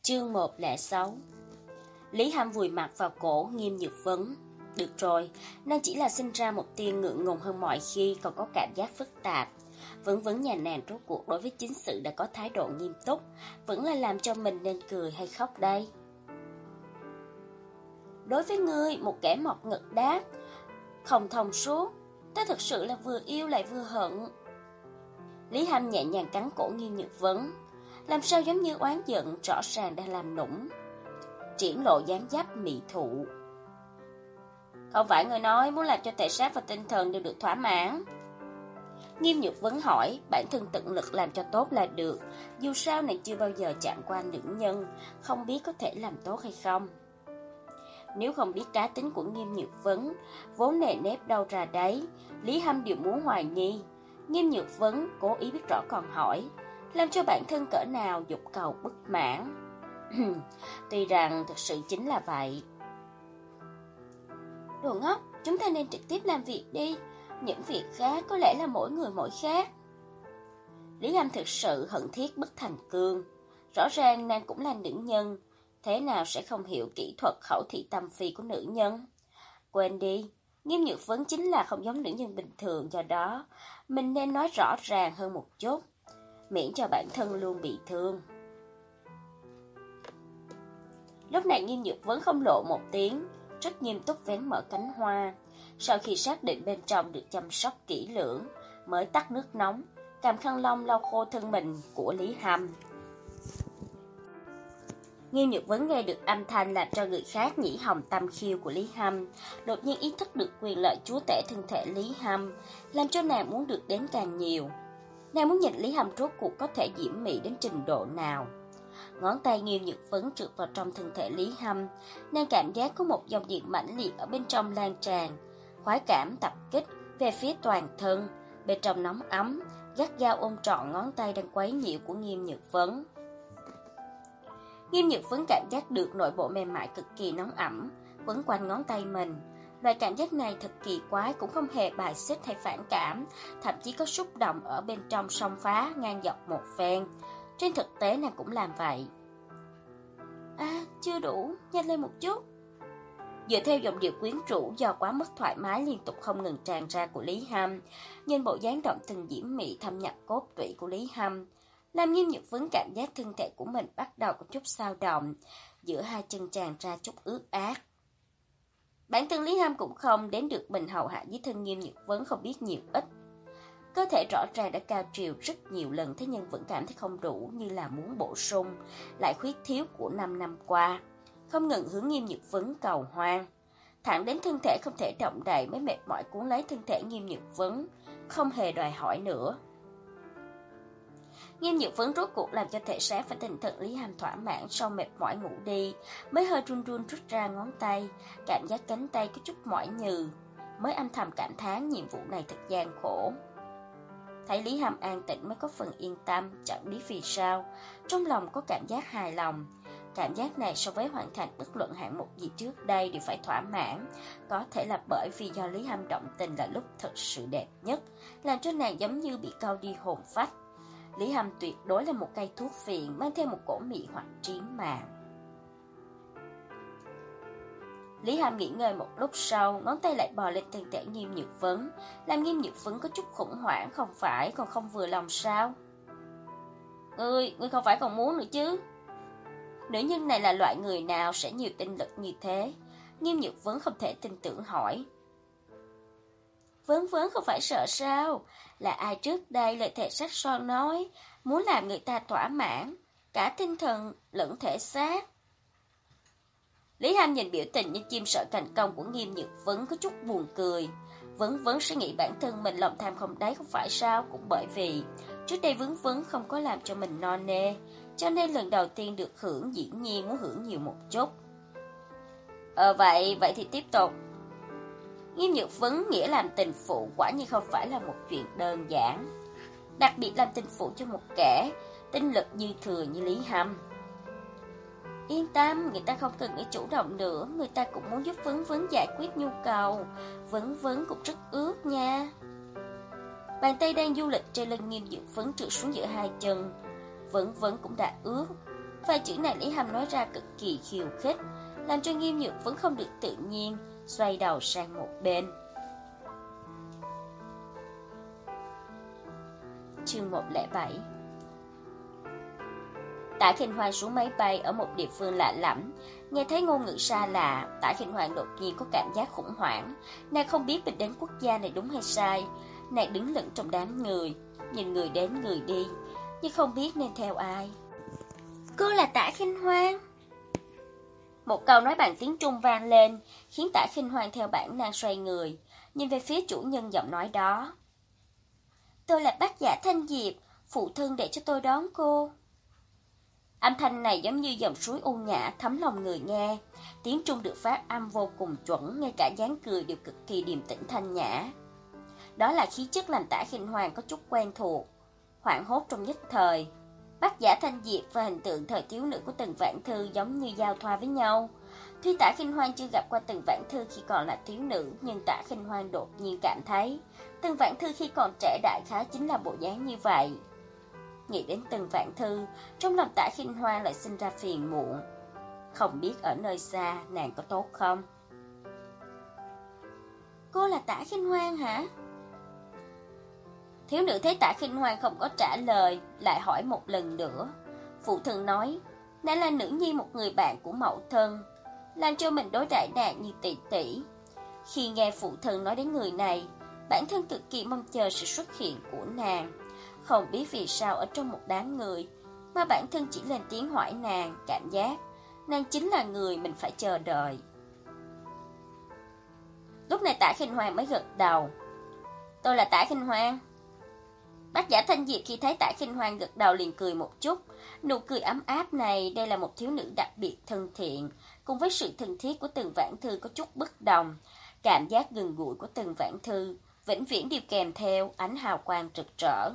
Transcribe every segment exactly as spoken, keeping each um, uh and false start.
Chương một không sáu. Lý Hâm vùi mặt vào cổ Nghiêm Nhược Vấn. Được rồi, nàng chỉ là sinh ra một tia ngượng ngùng hơn mọi khi, còn có cảm giác phức tạp. Vẫn vẫn nhà nàng rốt cuộc đối với chính sự đã có thái độ nghiêm túc, vẫn là làm cho mình nên cười hay khóc đây. Đối với ngươi, một kẻ mọc ngực đáp, không thông suốt, ta thật sự là vừa yêu lại vừa hận. Lý Hâm nhẹ nhàng cắn cổ Nghiêm Nhược Vấn, làm sao giống như oán giận, rõ ràng đang làm nũng. Triển lộ dáng dấp mị thụ. Không phải người nói muốn làm cho thể xác và tinh thần đều được thỏa mãn? Nghiêm Nhược Vấn hỏi, bản thân tận lực làm cho tốt là được, dù sao nàng chưa bao giờ chạm qua nữ nhân, không biết có thể làm tốt hay không. Nếu không biết cá tính của Nghiêm Nhược Vấn, vốn nề nếp đâu ra đấy, Lý Hâm đều muốn hoài nghi. Nghiêm Nhược Vấn cố ý biết rõ còn hỏi, làm cho bản thân cỡ nào dục cầu bất mãn. Tuy rằng thực sự chính là vậy. Đồ ngốc, chúng ta nên trực tiếp làm việc đi. Những việc khác có lẽ là mỗi người mỗi khác. Lý Hâm thực sự hận thiết bất thành cương. Rõ ràng nàng cũng là nữ nhân, thế nào sẽ không hiểu kỹ thuật khẩu thị tâm phi của nữ nhân. Quên đi, Nghiêm Nhược Vấn chính là không giống nữ nhân bình thường, do đó mình nên nói rõ ràng hơn một chút, miễn cho bản thân luôn bị thương. Lúc này Nghiêm Nhược Vấn không lộ một tiếng, rất nghiêm túc vén mở cánh hoa. Sau khi xác định bên trong được chăm sóc kỹ lưỡng, mới tắt nước nóng, cầm khăn lông lau khô thân mình của Lý Hâm. Nghiêm Nhược Vấn nghe được âm thanh làm cho người khác nhĩ hồng tâm khiêu của Lý Hâm, đột nhiên ý thức được quyền lợi chúa tể thân thể Lý Hâm, làm cho nàng muốn được đến càng nhiều. Nàng muốn nhìn Lý Hâm rốt cuộc có thể diễm mị đến trình độ nào. Ngón tay Nghiêm Nhược Vấn trượt vào trong thân thể Lý Hâm, nàng cảm giác có một dòng điện mãnh liệt ở bên trong lan tràn, khoái cảm tập kích về phía toàn thân, bên trong nóng ấm, gắt gao ôm trọn ngón tay đang quấy nhiễu của Nghiêm Nhược Vấn. Nghiêm Nhược Vấn cảm giác được nội bộ mềm mại cực kỳ nóng ẩm quấn quanh ngón tay mình. Loại cảm giác này thật kỳ quái, cũng không hề bài xích hay phản cảm, thậm chí có xúc động ở bên trong xông phá ngang dọc một phen. Trên thực tế nàng cũng làm vậy. À, chưa đủ, nhanh lên một chút. Dựa theo giọng điệu quyến rũ do quá mức thoải mái liên tục không ngừng tràn ra của Lý Hâm, nhìn bộ dáng động tình diễm mị thâm nhập cốt tủy của Lý Hâm, làm Nghiêm Nhược Vấn cảm giác thân thể của mình bắt đầu có chút dao động, giữa hai chân tràn ra chút ướt át. Bản thân Lý Hâm cũng không đến được mình hầu hạ với thân Nghiêm Nhược Vấn không biết nhiều ít. Cơ thể rõ ràng đã cao triều rất nhiều lần, thế nhưng vẫn cảm thấy không đủ, như là muốn bổ sung lại khuyết thiếu của năm năm qua, không ngừng hướng Nghiêm Nhược Vấn cầu hoang. Thẳng đến thân thể không thể động đậy mới mệt mỏi cuốn lấy thân thể Nghiêm Nhược Vấn, không hề đòi hỏi nữa. Nghiêm Nhược Vấn rốt cuộc làm cho thể xác và tinh thần Lý Hâm thỏa mãn, sau mệt mỏi ngủ đi, mới hơi run run rút ra ngón tay, cảm giác cánh tay có chút mỏi nhừ, mới âm thầm cảm thán nhiệm vụ này thật gian khổ. Thấy Lý Hâm an tĩnh mới có phần yên tâm, chẳng biết vì sao, trong lòng có cảm giác hài lòng. Cảm giác này so với hoàn thành bất luận hạng mục gì trước đây đều phải thỏa mãn, có thể là bởi vì do Lý Hâm động tình là lúc thật sự đẹp nhất, làm cho nàng giống như bị câu đi hồn phách. Lý Hâm tuyệt đối là một cây thuốc phiện, mang theo một cổ mị hoặc trí mạng. Lý Hâm nghỉ ngơi một lúc sau, ngón tay lại bò lên thân thể Nghiêm Nhược Vấn, làm Nghiêm Nhược Vấn có chút khủng hoảng, không phải còn không vừa lòng sao? Ngươi, ngươi không phải còn muốn nữa chứ? Nữ nhân này là loại người nào sẽ nhiều tinh lực như thế? Nghiêm Nhược Vấn không thể tin tưởng hỏi. Vấn Vấn không phải sợ sao? Là ai trước đây lời thể sắc son nói, muốn làm người ta thỏa mãn, cả tinh thần lẫn thể xác. Lý Hâm nhìn biểu tình như chim sợ thành công của Nghiêm Nhược Vấn có chút buồn cười. Vấn Vấn sẽ nghĩ bản thân mình lòng tham không đáy không phải sao, cũng bởi vì trước đây Vấn Vấn không có làm cho mình no nê, cho nên lần đầu tiên được hưởng dĩ nhiên muốn hưởng nhiều một chút. Ờ vậy, vậy thì tiếp tục. Nghiêm Nhược Vấn nghĩa làm tình phụ quả nhiên không phải là một chuyện đơn giản, đặc biệt làm tình phụ cho một kẻ tinh lực dư thừa như Lý Hâm. Yên tâm, người ta không cần người chủ động nữa, người ta cũng muốn giúp Vấn Vấn giải quyết nhu cầu. Vấn Vấn cũng rất ướt nha. Bàn tay đang du lịch trên lưng Nghiêm Nhược Vấn trượt xuống giữa hai chân. Vấn Vấn cũng đã ướt, Vài chữ này Lý Hâm nói ra cực kỳ khiêu khích, làm cho Nghiêm Nhược vẫn không được tự nhiên, xoay đầu sang một bên. Chương một không bảy. Tạ Khinh Hoan xuống máy bay ở một địa phương lạ lẫm, nghe thấy ngôn ngữ xa lạ, Tạ Khinh Hoan đột nhiên có cảm giác khủng hoảng. Nàng không biết mình đến quốc gia này đúng hay sai. Nàng đứng lững trong đám người, nhìn người đến người đi, nhưng không biết nên theo ai. Cô là Tạ Khinh Hoan. Một câu nói bằng tiếng Trung vang lên, khiến Tạ Khinh Hoan theo bản năng xoay người, nhìn về phía chủ nhân giọng nói đó. Tôi là bác giả Thanh Diệp, phụ thân để cho tôi đón cô. Âm thanh này giống như dòng suối u nhã thấm lòng người nghe. Tiếng Trung được phát âm vô cùng chuẩn, ngay cả dáng cười đều cực kỳ điềm tĩnh thanh nhã. Đó là khí chất làm Tạ Khinh Hoan có chút quen thuộc, hoảng hốt trong nhất thời. Bác giả Thanh Diệp và hình tượng thời thiếu nữ của Tần Vãn Thư giống như giao thoa với nhau. Tuy Tạ Khinh Hoan chưa gặp qua Tần Vãn Thư khi còn là thiếu nữ, nhưng Tạ Khinh Hoan đột nhiên cảm thấy Tần Vãn Thư khi còn trẻ đại khái chính là bộ dáng như vậy. Nghĩ đến Tần Vãn Thư, trong lòng Tạ Khinh Hoan lại sinh ra phiền muộn. Không biết ở nơi xa nàng có tốt không? Cô là Tạ Khinh Hoan hả? Thiếu nữ thấy Tạ Khinh Hoan không có trả lời, lại hỏi một lần nữa. Phụ thân nói, nàng là nữ nhi một người bạn của mẫu thân, làm cho mình đối đãi nàng như tỷ tỷ. Khi nghe phụ thân nói đến người này, bản thân cực kỳ mong chờ sự xuất hiện của nàng. Không biết vì sao ở trong một đám người mà bản thân chỉ lên tiếng hỏi nàng, cảm giác nàng chính là người mình phải chờ đợi. Lúc này Tạ Khinh Hoan mới gật đầu. Tôi là Tạ Khinh Hoan. Bác giả Thanh Diệp khi thấy Tạ Khinh Hoan gật đầu liền cười một chút. Nụ cười ấm áp này, đây là một thiếu nữ đặc biệt thân thiện, cùng với sự thân thiết của Tần Vãn Thư có chút bất đồng. Cảm giác gần gũi của Tần Vãn Thư vĩnh viễn đều kèm theo ánh hào quang rực rỡ.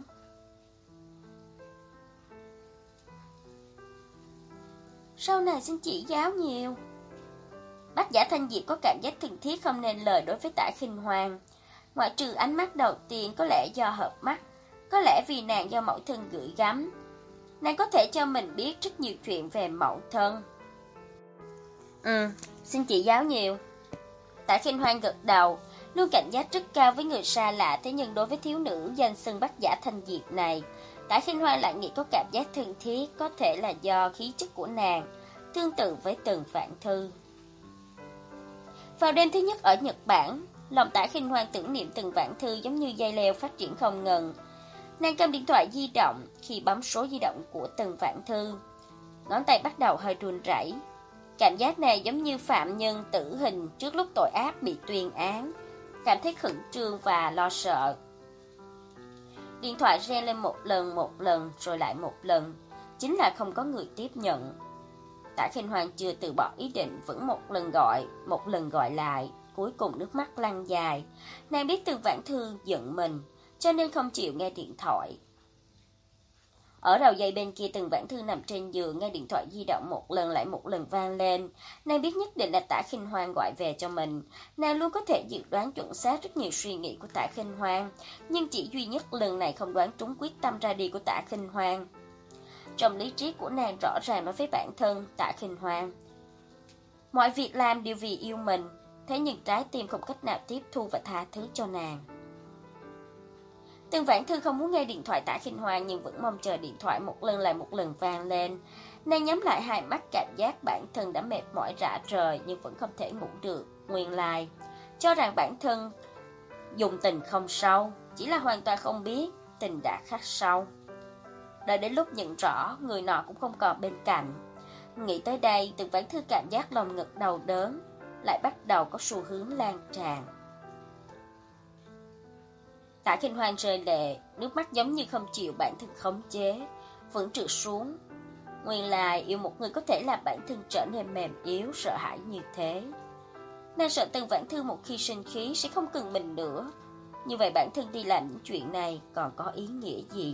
Sau này xin chỉ giáo nhiều. Bác giả Thanh Diệp có cảm giác thân thiết không nên lời đối với Tạ Khinh Hoan. Ngoại trừ ánh mắt đầu tiên có lẽ do hợp mắt, có lẽ vì nàng do mẫu thân gửi gắm. Nàng có thể cho mình biết rất nhiều chuyện về mẫu thân. Ừ, xin chỉ giáo nhiều. Tạ Khinh Hoan gật đầu, luôn cảnh giác rất cao với người xa lạ, thế nhưng đối với thiếu nữ danh xưng bác giả Thanh Diệp này, Tạ Khinh Hoan lại nghĩ có cảm giác thân thiết, có thể là do khí chất của nàng tương tự với Tần Vãn Thư. Vào đêm thứ nhất ở Nhật Bản, lòng Tạ Khinh Hoan tưởng niệm Tần Vãn Thư giống như dây leo phát triển không ngừng. Nàng cầm điện thoại di động, khi bấm số di động của Tần Vãn Thư, ngón tay bắt đầu hơi run rẩy. Cảm giác này giống như phạm nhân tử hình trước lúc tội ác bị tuyên án, cảm thấy khẩn trương và lo sợ. Điện thoại reng lên một lần một lần rồi lại một lần, chính là không có người tiếp nhận. Tạ Khinh Hoan chưa từ bỏ ý định, vẫn một lần gọi, một lần gọi lại, cuối cùng nước mắt lăn dài. Nàng biết Tần Vãn Thư giận mình, cho nên không chịu nghe điện thoại. Ở đầu dây bên kia, Tần Vãn Thư nằm trên giường, nghe điện thoại di động một lần lại một lần vang lên. Nàng biết nhất định là Tạ Khinh Hoan gọi về cho mình. Nàng luôn có thể dự đoán chuẩn xác rất nhiều suy nghĩ của Tạ Khinh Hoan, nhưng chỉ duy nhất lần này không đoán trúng quyết tâm ra đi của Tạ Khinh Hoan. Trong lý trí của nàng rõ ràng nói với bản thân Tạ Khinh Hoan, mọi việc làm đều vì yêu mình, thế nhưng trái tim không cách nào tiếp thu và tha thứ cho nàng. Tần Vãn Thư không muốn nghe điện thoại Tạ Khinh Hoan, nhưng vẫn mong chờ điện thoại một lần lại một lần vang lên. Nàng nhắm lại hai mắt, cảm giác bản thân đã mệt mỏi rã rời nhưng vẫn không thể ngủ được. Nguyên lai cho rằng bản thân dùng tình không sâu, chỉ là hoàn toàn không biết tình đã khắc sâu. Đợi đến lúc nhận rõ người nọ cũng không còn bên cạnh, nghĩ tới đây, Tần Vãn Thư cảm giác lòng ngực đau đớn lại bắt đầu có xu hướng lan tràn. Tạ Khinh Hoan rơi lệ, nước mắt giống như không chịu bản thân khống chế, vẫn trượt xuống. Nguyên lai yêu một người có thể làm bản thân trở nên mềm yếu, sợ hãi như thế. Nàng sợ Tần Vãn Thư một khi sinh khí sẽ không cần mình nữa. Như vậy bản thân đi làm những chuyện này còn có ý nghĩa gì?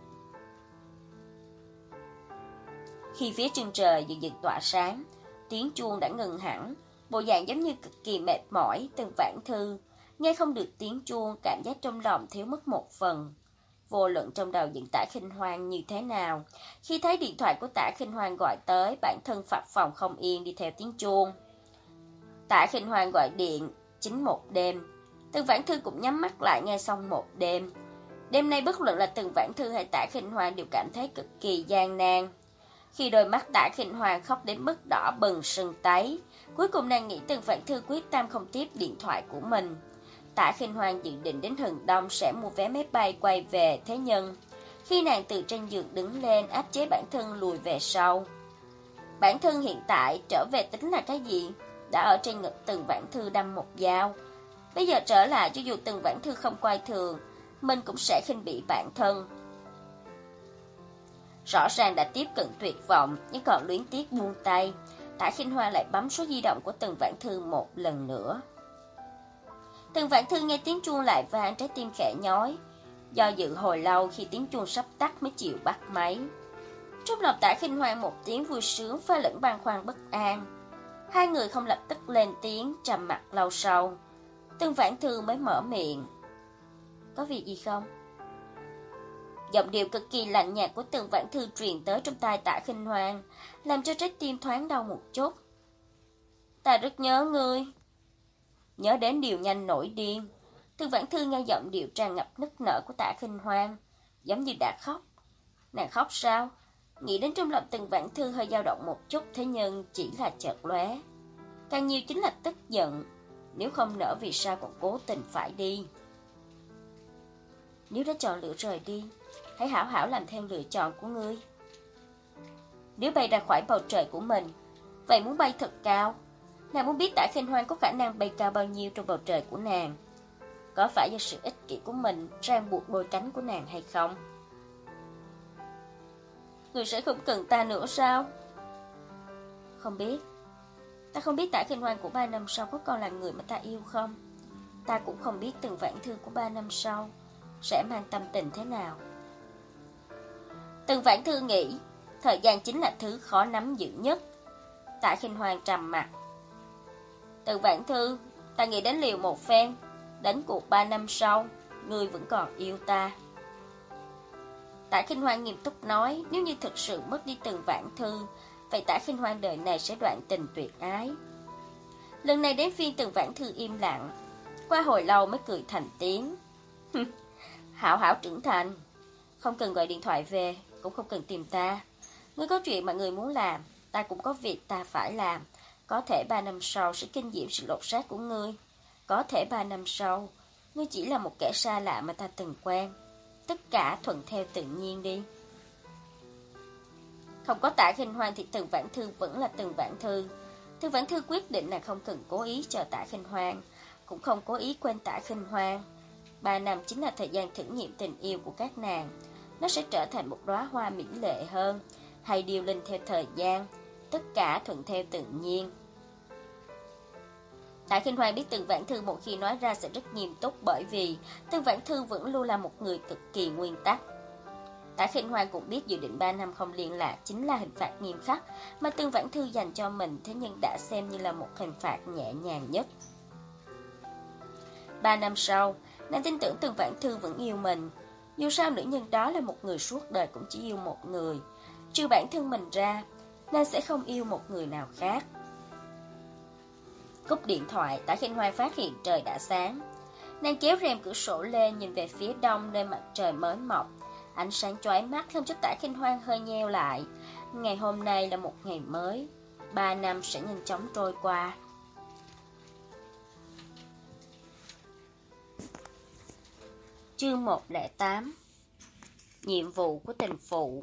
Khi phía chân trời dần dần tỏa sáng, tiếng chuông đã ngừng hẳn, bộ dạng giống như cực kỳ mệt mỏi. Tần Vãn Thư nghe không được tiếng chuông, cảm giác trong lòng thiếu mất một phần. vô luận trong đầu những Tạ Khinh Hoan như thế nào. Khi thấy điện thoại của Tạ Khinh Hoan gọi tới, bản thân phập phồng không yên đi theo tiếng chuông. Tạ Khinh Hoan gọi điện chính một đêm. Tần Vãn Thư cũng nhắm mắt lại nghe xong một đêm. Đêm nay bất luận là Tần Vãn Thư hay Tạ Khinh Hoan đều cảm thấy cực kỳ gian nan. Khi đôi mắt Tạ Khinh Hoan khóc đến mức đỏ bừng sưng tấy, cuối cùng nàng nghĩ Tần Vãn Thư quyết tâm không tiếp điện thoại của mình. Tạ Khinh Hoan dự định đến Hừng Đông sẽ mua vé máy bay quay về, thế nhưng khi nàng từ trên giường đứng lên, áp chế bản thân lùi về sau. Bản thân hiện tại trở về tính là cái gì? Đã ở trên ngực Tần Vãn Thư đâm một dao. Bây giờ trở lại, cho dù Tần Vãn Thư không coi thường, mình cũng sẽ khinh bỉ bản thân. Rõ ràng đã tiếp cận tuyệt vọng, nhưng còn luyến tiếc buông tay. Tạ Khinh Hoan lại bấm số di động của Tần Vãn Thư một lần nữa. Tần Vãn Thư nghe tiếng chuông lại vang, trái tim khẽ nhói. Do dự hồi lâu, khi tiếng chuông sắp tắt mới chịu bắt máy. Trong lòng Tạ Khinh Hoan một tiếng vui sướng pha lẫn băn khoăn bất an. Hai người không lập tức lên tiếng, trầm mặc lâu sau. Tần Vãn Thư mới mở miệng. Có việc gì không? Giọng điệu cực kỳ lạnh nhạt của Tần Vãn Thư truyền tới trong tai Tạ Khinh Hoan, làm cho trái tim thoáng đau một chút. Ta rất nhớ ngươi. Nhớ đến điều nhanh nổi điên. Tần Vãn Thư nghe giọng điệu tràn ngập nức nở của Tạ Khinh Hoan, giống như đã khóc. Nàng khóc sao? Nghĩ đến trong lòng Tần Vãn Thư hơi dao động một chút, thế nhưng chỉ là chợt lóe. Càng nhiều chính là tức giận. Nếu không nỡ vì sao còn cố tình phải đi? Nếu đã chọn lựa rời đi, hãy hảo hảo làm theo lựa chọn của ngươi. Nếu bay ra khỏi bầu trời của mình, vậy muốn bay thật cao. Nàng muốn biết Tạ Khinh Hoan có khả năng bay cao bao nhiêu trong bầu trời của nàng. Có phải do sự ích kỷ của mình ràng buộc đôi cánh của nàng hay không? Ngươi sẽ không cần ta nữa sao? Không biết. Ta không biết Tạ Khinh Hoan của ba năm sau có còn là người mà ta yêu không. Ta cũng không biết Tần Vãn Thư của ba năm sau sẽ mang tâm tình thế nào. Tần Vãn Thư nghĩ thời gian chính là thứ khó nắm giữ nhất. Tạ Khinh Hoan trầm mặt. Tần Vãn Thư, ta nghĩ đến liều một phen. Đến cuộc ba năm sau, ngươi vẫn còn yêu ta. Tạ Khinh Hoan nghiêm túc nói, nếu như thực sự mất đi Tần Vãn Thư, vậy Tạ Khinh Hoan đời này sẽ đoạn tình tuyệt ái. Lần này đến phiên Tần Vãn Thư im lặng, qua hồi lâu mới cười thành tiếng. Hảo hảo trưởng thành, không cần gọi điện thoại về, cũng không cần tìm ta. Ngươi có chuyện mà ngươi muốn làm, ta cũng có việc ta phải làm. Có thể ba năm sau sẽ kinh nghiệm sự lột xác của ngươi. Có thể ba năm sau, ngươi chỉ là một kẻ xa lạ mà ta từng quen. Tất cả thuận theo tự nhiên đi. Không có Tạ Khinh Hoan thì Tần Vãn Thư vẫn là Tần Vãn Thư. Tần Vãn Thư quyết định là không cần cố ý chờ Tạ Khinh Hoan, cũng không cố ý quên Tạ Khinh Hoan. Ba năm chính là thời gian thử nghiệm tình yêu của các nàng. Nó sẽ trở thành một đóa hoa mỹ lệ hơn, hay điêu linh theo thời gian. Tất cả thuận theo tự nhiên. Tạ Khinh Hoan biết Tần Vãn Thư một khi nói ra sẽ rất nghiêm túc, bởi vì Tần Vãn Thư vẫn luôn là một người cực kỳ nguyên tắc. Tạ Khinh Hoan cũng biết dự định ba năm không liên lạc chính là hình phạt nghiêm khắc mà Tần Vãn Thư dành cho mình, thế nhưng đã xem như là một hình phạt nhẹ nhàng nhất. Ba năm sau, nàng tin tưởng Tần Vãn Thư vẫn yêu mình. Dù sao nữ nhân đó là một người suốt đời cũng chỉ yêu một người. Trừ bản thân mình ra, nàng sẽ không yêu một người nào khác. Cúp điện thoại, Tạ Khinh Hoan phát hiện trời đã sáng. Nàng kéo rèm cửa sổ lên, nhìn về phía đông nơi mặt trời mới mọc. Ánh sáng chói mắt làm cho Tạ Khinh Hoan hơi nheo lại. Ngày hôm nay là một ngày mới. Ba năm sẽ nhanh chóng trôi qua. Chương một không tám. Nhiệm vụ của tình phụ.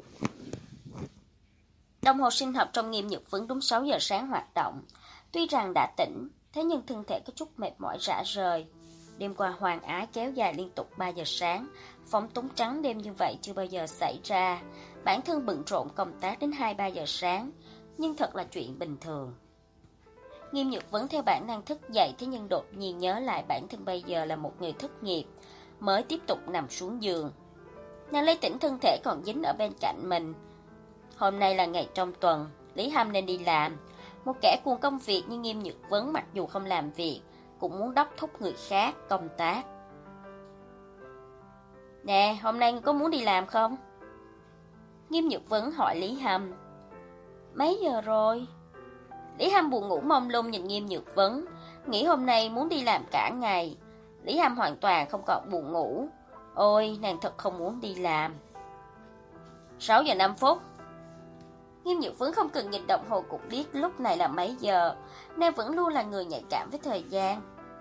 Đồng hồ sinh học trong Nghiêm Nhược Vấn đúng sáu giờ sáng hoạt động. Tuy rằng đã tỉnh, thế nhưng thân thể có chút mệt mỏi rã rời. Đêm qua hoàng ái kéo dài liên tục ba giờ sáng. Phóng túng trắng đêm như vậy chưa bao giờ xảy ra. Bản thân bận rộn công tác đến hai ba giờ sáng, nhưng thật là chuyện bình thường. Nghiêm Nhược Vấn theo bản năng thức dậy, thế nhưng đột nhiên nhớ lại bản thân bây giờ là một người thất nghiệp, mới tiếp tục nằm xuống giường. Nàng lấy tỉnh thân thể còn dính ở bên cạnh mình. Hôm nay là ngày trong tuần, Lý Hâm nên đi làm. Một kẻ cuồng công việc như Nghiêm Nhược Vấn mặc dù không làm việc, cũng muốn đốc thúc người khác công tác. Nè, hôm nay có muốn đi làm không? Nghiêm Nhược Vấn hỏi Lý Hâm. Mấy giờ rồi? Lý Hâm buồn ngủ mông lung nhìn Nghiêm Nhược Vấn, nghĩ hôm nay muốn đi làm cả ngày. Lý Hâm hoàn toàn không còn buồn ngủ. Ôi, nàng thật không muốn đi làm. sáu giờ năm phút. Nghiêm Nhược Vấn không cần nhìn đồng hồ cũng biết lúc này là mấy giờ. Nàng vẫn luôn là người nhạy cảm với thời gian.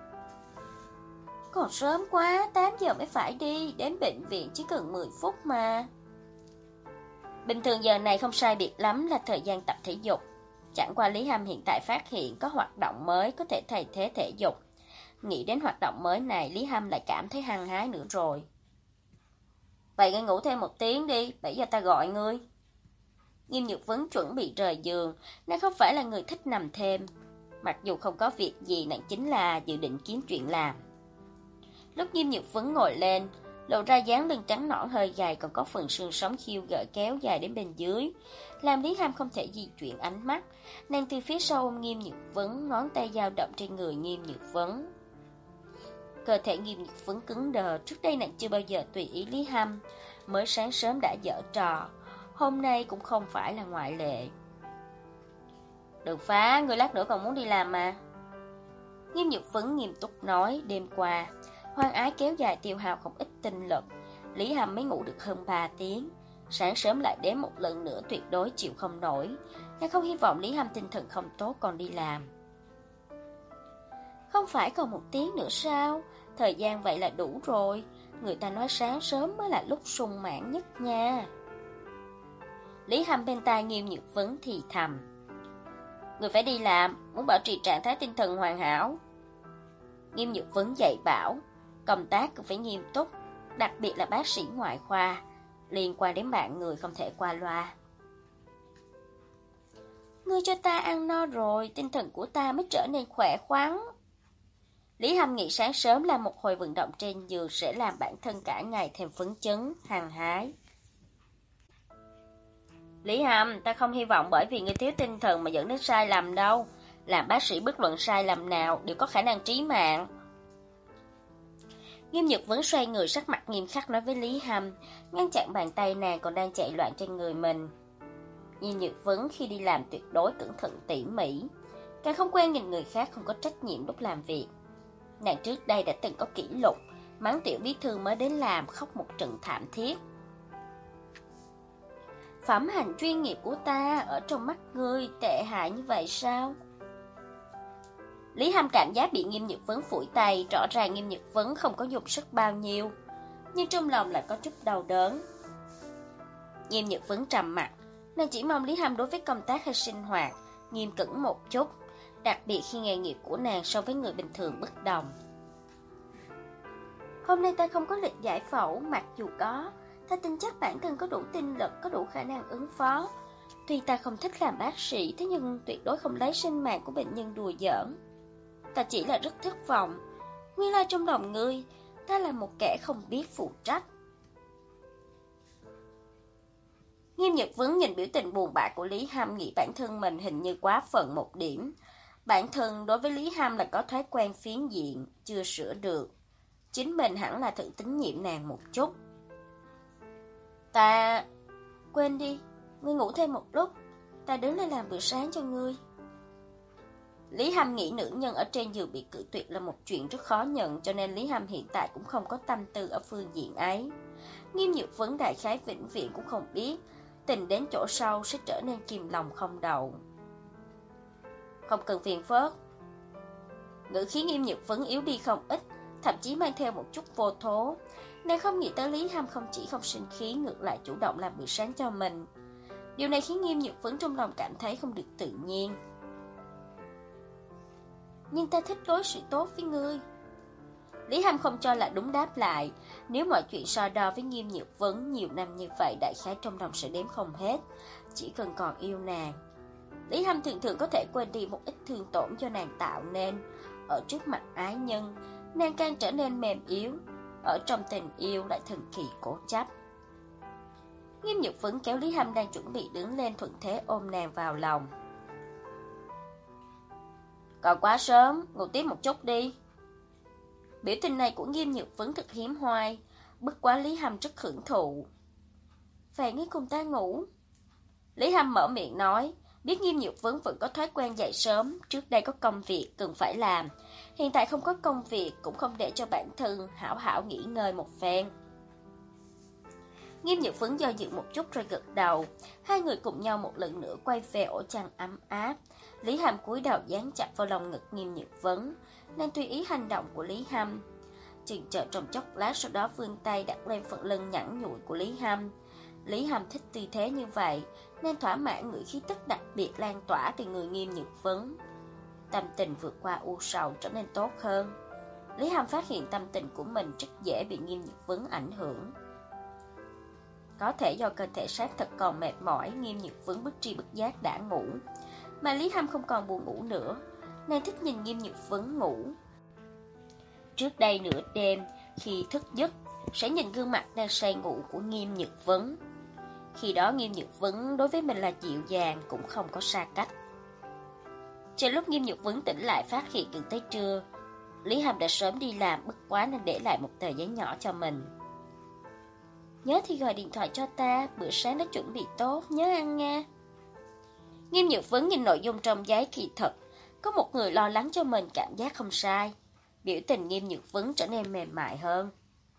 Còn sớm quá, tám giờ mới phải đi, đến bệnh viện chỉ cần mười phút mà. Bình thường giờ này không sai biệt lắm là thời gian tập thể dục. Chẳng qua Lý Hâm hiện tại phát hiện có hoạt động mới có thể thay thế thể dục. Nghĩ đến hoạt động mới này, Lý Hâm lại cảm thấy hăng hái nữa rồi. Vậy ngươi ngủ thêm một tiếng đi, bảy giờ ta gọi ngươi. Nghiêm Nhược Vấn chuẩn bị rời giường, nàng không phải là người thích nằm thêm. Mặc dù không có việc gì, nàng chính là dự định kiếm chuyện làm. Lúc Nghiêm Nhược Vấn ngồi lên, lộ ra dáng lưng trắng nõn hơi gầy, còn có phần xương sống khiêu gợi kéo dài đến bên dưới, làm Lý Hâm không thể di chuyển ánh mắt. Nàng từ phía sau ôm Nghiêm Nhược Vấn, ngón tay dao động trên người Nghiêm Nhược Vấn. Cơ thể Nghiêm Nhược Vấn cứng đờ, trước đây nàng chưa bao giờ tùy ý Lý Hâm, mới sáng sớm đã giở trò, hôm nay cũng không phải là ngoại lệ. Đừng phá, người lát nữa còn muốn đi làm mà. Nghiêm Nhược Vấn nghiêm túc nói, đêm qua hoan ái kéo dài tiêu hao không ít tinh lực, Lý Hâm mới ngủ được hơn ba tiếng. Sáng sớm lại đến một lần nữa tuyệt đối chịu không nổi. Nàng không hy vọng Lý Hâm tinh thần không tốt còn đi làm. Không phải còn một tiếng nữa sao? Thời gian vậy là đủ rồi. Người ta nói sáng sớm mới là lúc sung mãn nhất nha. Lý Hâm bên tai Nghiêm Nhược Vấn thì thầm. Người phải đi làm, muốn bảo trì trạng thái tinh thần hoàn hảo. Nghiêm Nhược Vấn dạy bảo, công tác cần phải nghiêm túc, đặc biệt là bác sĩ ngoại khoa, liên quan đến mạng người không thể qua loa. Ngươi cho ta ăn no rồi, tinh thần của ta mới trở nên khỏe khoắn. Lý Hâm nghĩ sáng sớm làm một hồi vận động trên giường sẽ làm bản thân cả ngày thêm phấn chấn, hăng hái. Lý Hâm, ta không hy vọng bởi vì ngươi thiếu tinh thần mà dẫn đến sai lầm đâu. Làm bác sĩ bất luận sai lầm nào đều có khả năng trí mạng. Nghiêm Nhược Vấn xoay người, sắc mặt nghiêm khắc nói với Lý Hâm, ngăn chặn bàn tay nàng còn đang chạy loạn trên người mình. Nghiêm Nhược Vấn khi đi làm tuyệt đối cẩn thận tỉ mỉ, càng không quen nhìn người khác không có trách nhiệm lúc làm việc. Nàng trước đây đã từng có kỷ lục, mắng tiểu bí thư mới đến làm khóc một trận thảm thiết. Phẩm hành chuyên nghiệp của ta ở trong mắt ngươi tệ hại như vậy sao? Lý Hâm cảm giác bị Nghiêm Nhược Vấn phủi tay, rõ ràng Nghiêm Nhược Vấn không có dùng sức bao nhiêu, nhưng trong lòng lại có chút đau đớn. Nghiêm Nhược Vấn trầm mặt, nàng chỉ mong Lý Hâm đối với công tác hay sinh hoạt nghiêm cẩn một chút, đặc biệt khi nghề nghiệp của nàng so với người bình thường bất đồng. Hôm nay ta không có lịch giải phẫu, mặc dù có, ta tin chắc bản thân có đủ tinh lực, có đủ khả năng ứng phó. Tuy ta không thích làm bác sĩ, thế nhưng tuyệt đối không lấy sinh mạng của bệnh nhân đùa giỡn. Ta chỉ là rất thất vọng. Nguyên lai trong lòng ngươi, ta là một kẻ không biết phụ trách. Nghiêm Nhược Vấn nhìn biểu tình buồn bã của Lý Hâm, nghĩ bản thân mình hình như quá phận một điểm. Bản thân đối với Lý Hâm là có thói quen phiến diện, chưa sửa được. Chính mình hẳn là thử tín nhiệm nàng một chút. Ta... Quên đi, ngươi ngủ thêm một lúc, ta đứng lên làm bữa sáng cho ngươi. Lý Hâm nghĩ nữ nhân ở trên giường bị cự tuyệt là một chuyện rất khó nhận, cho nên Lý Hâm hiện tại cũng không có tâm tư ở phương diện ấy. Nghiêm Nhược Vấn đại khái vĩnh viễn cũng không biết, tình đến chỗ sau sẽ trở nên kìm lòng không đậu. Không cần phiền phức. Ngữ khí Nghiêm Nhược Vấn yếu đi không ít, thậm chí mang theo một chút vô thố. Nàng không nghĩ tới Lý Hâm không chỉ không sinh khí, ngược lại chủ động làm bữa sáng cho mình. Điều này khiến Nghiêm Nhược Vấn trong lòng cảm thấy không được tự nhiên. Nhưng ta thích đối xử tốt với ngươi. Lý Hâm không cho là đúng đáp lại. Nếu mọi chuyện so đo với Nghiêm Nhược Vấn nhiều năm như vậy, đại khái trong lòng sẽ đếm không hết. Chỉ cần còn yêu nàng, Lý Hâm thường thường có thể quên đi một ít thương tổn cho nàng tạo nên. Ở trước mặt ái nhân, nàng càng trở nên mềm yếu. Ở trong tình yêu lại thần kỳ cố chấp. Nghiêm Nhược Vấn kéo Lý Hâm đang chuẩn bị đứng lên, thuận thế ôm nàng vào lòng. Còn quá sớm, ngủ tiếp một chút đi. Biểu tình này của Nghiêm Nhược Vấn thật hiếm hoài. bất quá Lý Hâm rất hưởng thụ. Vậy ngươi cùng ta ngủ. Lý Hâm mở miệng nói, biết Nghiêm Nhược Vấn vẫn có thói quen dậy sớm, trước đây có công việc cần phải làm. Hiện tại không có công việc, cũng không để cho bản thân hảo hảo nghỉ ngơi một phen. Nghiêm Nhược Vấn do dự một chút rồi gật đầu. Hai người cùng nhau một lần nữa quay về ổ chăn ấm áp. Lý Hâm cúi đầu dán chặt vào lòng ngực Nghiêm Nhược Vấn, nên tùy ý hành động của Lý Hâm. Chừng chờ trong chốc lát, sau đó vươn tay đặt lên phần lưng nhẵn nhụi của Lý Hâm. Lý Hâm thích tư thế như vậy, nên thỏa mãn ngửi khí tức đặc biệt lan tỏa từ người Nghiêm Nhược Vấn. Tâm tình vượt qua u sầu trở nên tốt hơn. Lý Hâm phát hiện tâm tình của mình rất dễ bị Nghiêm Nhược Vấn ảnh hưởng. Có thể do cơ thể xác thật còn mệt mỏi, Nghiêm Nhược Vấn bất tri bất giác đã ngủ. Mà Lý Hâm không còn buồn ngủ nữa, nàng thích nhìn Nghiêm Nhược Vấn ngủ. Trước đây nửa đêm, khi thức giấc, sẽ nhìn gương mặt đang say ngủ của Nghiêm Nhược Vấn. Khi đó Nghiêm Nhược Vấn đối với mình là dịu dàng, cũng không có xa cách. Trên lúc Nghiêm Nhược Vấn tỉnh lại phát hiện gần tới trưa, Lý Hâm đã sớm đi làm, bất quá nên để lại một tờ giấy nhỏ cho mình. Nhớ thì gọi điện thoại cho ta, bữa sáng đã chuẩn bị tốt, nhớ ăn nha. Nghiêm Nhược Vấn nhìn nội dung trong giấy, kỳ thật có một người lo lắng cho mình, cảm giác không sai. Biểu tình Nghiêm Nhược Vấn trở nên mềm mại hơn.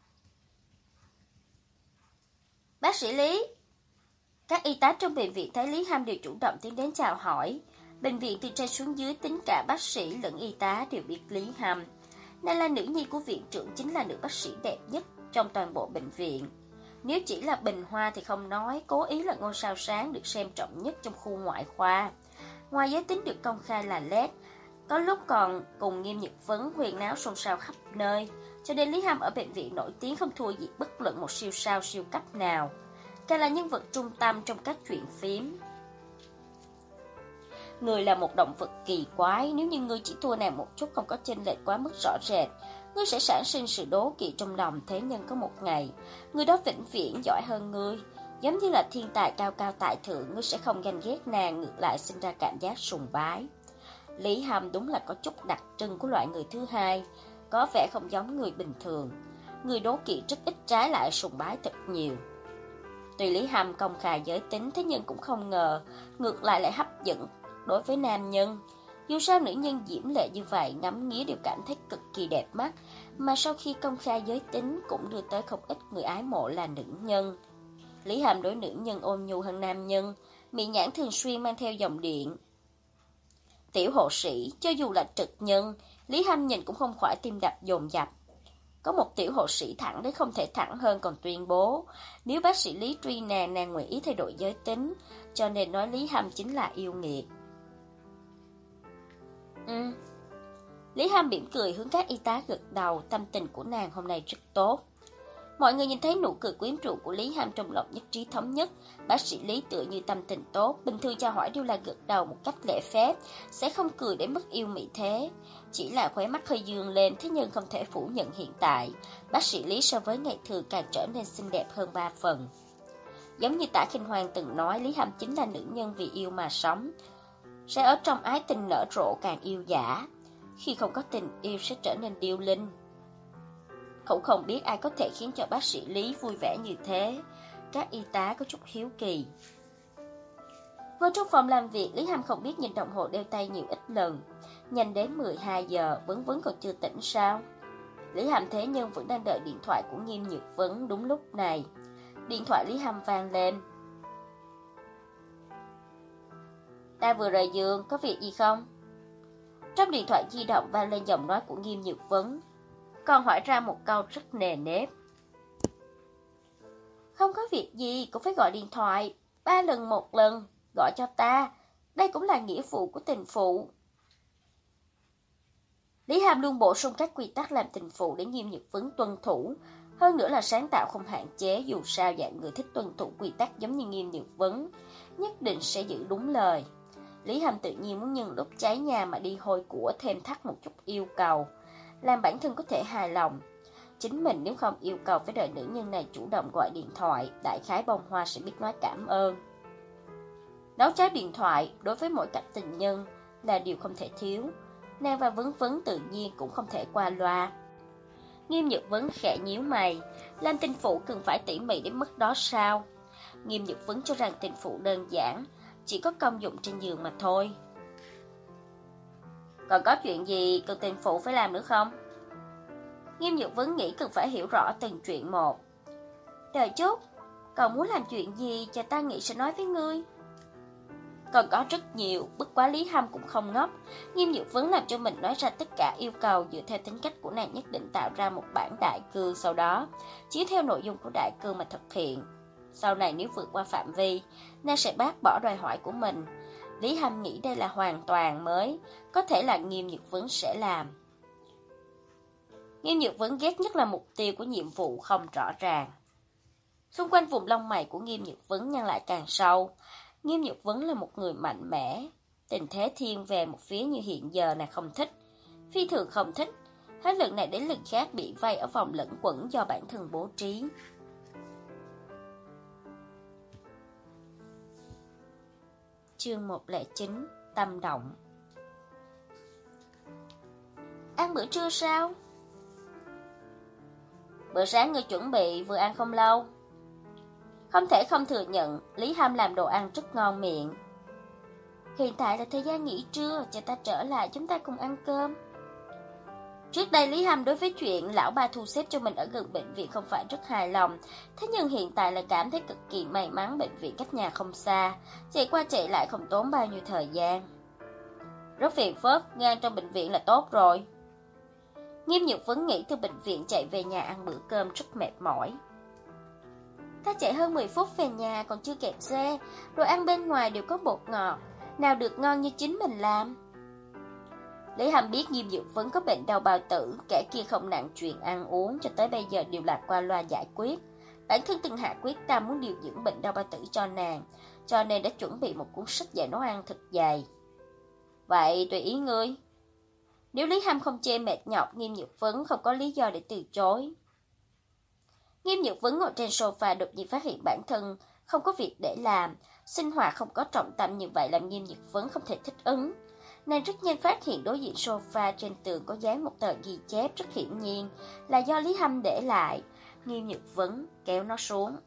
Bác sĩ Lý. Các y tá trong bệnh viện thấy Lý Hâm đều chủ động tiến đến chào hỏi. Bệnh viện từ trên xuống dưới tính cả bác sĩ lẫn y tá đều biết Lý Hâm. Nàng là nữ nhi của viện trưởng, chính là nữ bác sĩ đẹp nhất trong toàn bộ bệnh viện. Nếu chỉ là bình hoa thì không nói, cố ý là ngôi sao sáng được xem trọng nhất trong khu ngoại khoa. Ngoài giới tính được công khai là lét, có lúc còn cùng Nghiêm Nhược Vấn huyên náo xôn xao khắp nơi, cho nên Lý Hâm ở bệnh viện nổi tiếng không thua gì bất luận một siêu sao siêu cấp nào. Càng là nhân vật trung tâm trong các chuyện phím. Người là một động vật kỳ quái, nếu như ngươi chỉ thua nàng một chút, không có chênh lệch quá mức rõ rệt, ngươi sẽ sản sinh sự đố kỵ trong lòng thế nhân có một ngày. Người đó vĩnh viễn giỏi hơn ngươi, giống như là thiên tài cao cao tại thượng, ngươi sẽ không ganh ghét nàng, ngược lại sinh ra cảm giác sùng bái. Lý Hâm đúng là có chút đặc trưng của loại người thứ hai, có vẻ không giống người bình thường. Người đố kỵ rất ít, trái lại sùng bái thật nhiều. Tuy Lý Hâm công khai giới tính, thế nhưng cũng không ngờ ngược lại lại hấp dẫn đối với nam nhân. Dù sao nữ nhân diễm lệ như vậy, ngắm nghía đều cảm thấy cực kỳ đẹp mắt, mà sau khi công khai giới tính cũng đưa tới không ít người ái mộ là nữ nhân. Lý Hâm đối nữ nhân ôn nhu hơn nam nhân, mỹ nhãn thường xuyên mang theo dòng điện. Tiểu hộ sĩ, cho dù là trực nhân, Lý Hâm nhìn cũng không khỏi tim đập dồn dập. Có một tiểu hộ sĩ thẳng đến không thể thẳng hơn, còn tuyên bố nếu bác sĩ Lý truy nàng, nàng nguyện ý thay đổi giới tính, cho nên nói Lý Hâm chính là yêu nghiệt. Ừ. Lý Hâm mỉm cười hướng các y tá gật đầu, tâm tình của nàng hôm nay rất tốt. Mọi người nhìn thấy nụ cười quyến rũ của Lý Hâm trong lòng nhất trí thống nhất. Bác sĩ Lý tựa như tâm tình tốt, bình thường chào hỏi đều là gật đầu một cách lễ phép, sẽ không cười để mất yêu mỹ thế. Chỉ là khóe mắt hơi dương lên, thế nhưng không thể phủ nhận hiện tại bác sĩ Lý so với ngày thường càng trở nên xinh đẹp hơn ba phần. Giống như Tả Khinh Hoàng từng nói, Lý Hâm chính là nữ nhân vì yêu mà sống, sẽ ở trong ái tình nở rộ càng yêu dã, khi không có tình yêu sẽ trở nên điêu linh. Cũng không biết ai có thể khiến cho bác sĩ Lý vui vẻ như thế. Các y tá có chút hiếu kỳ. Vào trong phòng làm việc, Lý Hâm không biết nhìn đồng hồ đeo tay nhiều ít lần. Nhanh đến mười hai giờ, Vấn Vấn còn chưa tỉnh sao? Lý Hâm thế nhưng vẫn đang đợi điện thoại của Nghiêm Nhược Vấn. Đúng lúc này, điện thoại Lý Hâm vang lên. Ta vừa rời giường, có việc gì không? Trong điện thoại di động vang lên giọng nói của Nghiêm Nhược Vấn, còn hỏi ra một câu rất nề nếp. Không có việc gì, cũng phải gọi điện thoại ba lần một lần, gọi cho ta, đây cũng là nghĩa vụ của tình phụ. Lý Hâm luôn bổ sung các quy tắc làm tình phụ để Nghiêm Nhược Vấn tuân thủ, hơn nữa là sáng tạo không hạn chế. Dù sao dạng người thích tuân thủ quy tắc giống như Nghiêm Nhược Vấn nhất định sẽ giữ đúng lời. Lý Hâm tự nhiên muốn nhân lúc cháy nhà mà đi hôi của, thêm thắt một chút yêu cầu, làm bản thân có thể hài lòng. Chính mình nếu không yêu cầu phải đợi nữ nhân này chủ động gọi điện thoại, đại khái bông hoa sẽ biết nói cảm ơn. Nấu cháo điện thoại đối với mỗi cặp tình nhân là điều không thể thiếu, nàng và Vấn Vấn tự nhiên cũng không thể qua loa. Nghiêm Nhược Vấn khẽ nhíu mày, làm tình phụ cần phải tỉ mỉ đến mức đó sao? Nghiêm Nhược Vấn cho rằng tình phụ đơn giản, chỉ có công dụng trên giường mà thôi. Còn có chuyện gì cần tình phụ phải làm nữa không? Nghiêm Nhược Vấn nghĩ cần phải hiểu rõ từng chuyện một. Đợi chút, còn muốn làm chuyện gì cho ta nghĩ sẽ nói với ngươi? Còn có rất nhiều, bất quá Lý Hâm cũng không ngốc. Nghiêm Nhược Vấn làm cho mình nói ra tất cả yêu cầu dựa theo tính cách của nàng, nhất định tạo ra một bản đại cương, sau đó chiếu theo nội dung của đại cương mà thực hiện. Sau này nếu vượt qua phạm vi, nàng sẽ bác bỏ đòi hỏi của mình. Lý Hâm nghĩ đây là hoàn toàn mới, có thể là Nghiêm Nhược Vấn sẽ làm. Nghiêm Nhược Vấn ghét nhất là mục tiêu của nhiệm vụ không rõ ràng. Xung quanh vùng lông mày của Nghiêm Nhược Vấn nhăn lại càng sâu. Nghiêm Nhược Vấn là một người mạnh mẽ, tình thế thiên về một phía như hiện giờ nàng không thích, phi thường không thích. Hết lần này đến lần khác bị vây ở vòng lẫn quẩn do bản thân bố trí. Chương một không chín, Tâm động. Ăn bữa trưa sao? Bữa sáng ngươi chuẩn bị vừa ăn không lâu. Không thể không thừa nhận, Lý Hâm làm đồ ăn rất ngon miệng. Hiện tại là thời gian nghỉ trưa, cho ta trở lại chúng ta cùng ăn cơm. Trước đây Lý Hâm đối với chuyện lão ba thu xếp cho mình ở gần bệnh viện không phải rất hài lòng, thế nhưng hiện tại lại cảm thấy cực kỳ may mắn bệnh viện cách nhà không xa, chạy qua chạy lại không tốn bao nhiêu thời gian. Rất phiền phức, ngang trong bệnh viện là tốt rồi. Nghiêm Nhược Vấn nghĩ từ bệnh viện chạy về nhà ăn bữa cơm rất mệt mỏi. Ta chạy hơn mười phút về nhà còn chưa kẹt xe, đồ ăn bên ngoài đều có bột ngọt, nào được ngon như chính mình làm. Lý Hâm biết Nghiêm Nhược Vấn có bệnh đau bao tử, kẻ kia không nặng chuyện ăn uống, cho tới bây giờ đều là qua loa giải quyết. Bản thân từng hạ quyết tâm muốn điều dưỡng bệnh đau bao tử cho nàng, cho nên đã chuẩn bị một cuốn sách dạy nấu ăn thật dày. Vậy tùy ý ngươi. Nếu Lý Hâm không chê mệt nhọc, Nghiêm Nhược Vấn không có lý do để từ chối. Nghiêm Nhược Vấn ngồi trên sofa đột nhiên phát hiện bản thân không có việc để làm, sinh hoạt không có trọng tâm như vậy làm Nghiêm Nhược Vấn không thể thích ứng. Nàng rất nhanh phát hiện đối diện sofa trên tường có dán một tờ ghi chép, rất hiển nhiên là do Lý Hâm để lại. Nghiêm Nhược Vấn kéo nó xuống.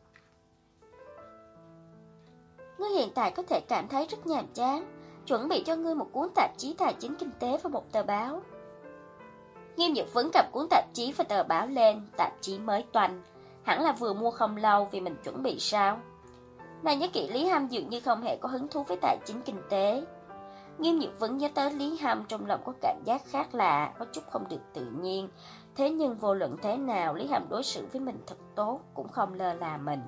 Ngươi hiện tại có thể cảm thấy rất nhàm chán, chuẩn bị cho ngươi một cuốn tạp chí tài chính kinh tế và một tờ báo. Nghiêm Nhược Vấn cầm cuốn tạp chí và tờ báo lên, tạp chí mới toanh, hẳn là vừa mua không lâu vì mình chuẩn bị sao. Nàng nhớ kỹ Lý Hâm dường như không hề có hứng thú với tài chính kinh tế. Nghiêm Nhược Vấn nhớ tới Lý Hâm, trong lòng có cảm giác khác lạ, có chút không được tự nhiên. Thế nhưng vô luận thế nào, Lý Hâm đối xử với mình thật tốt, cũng không lơ là mình.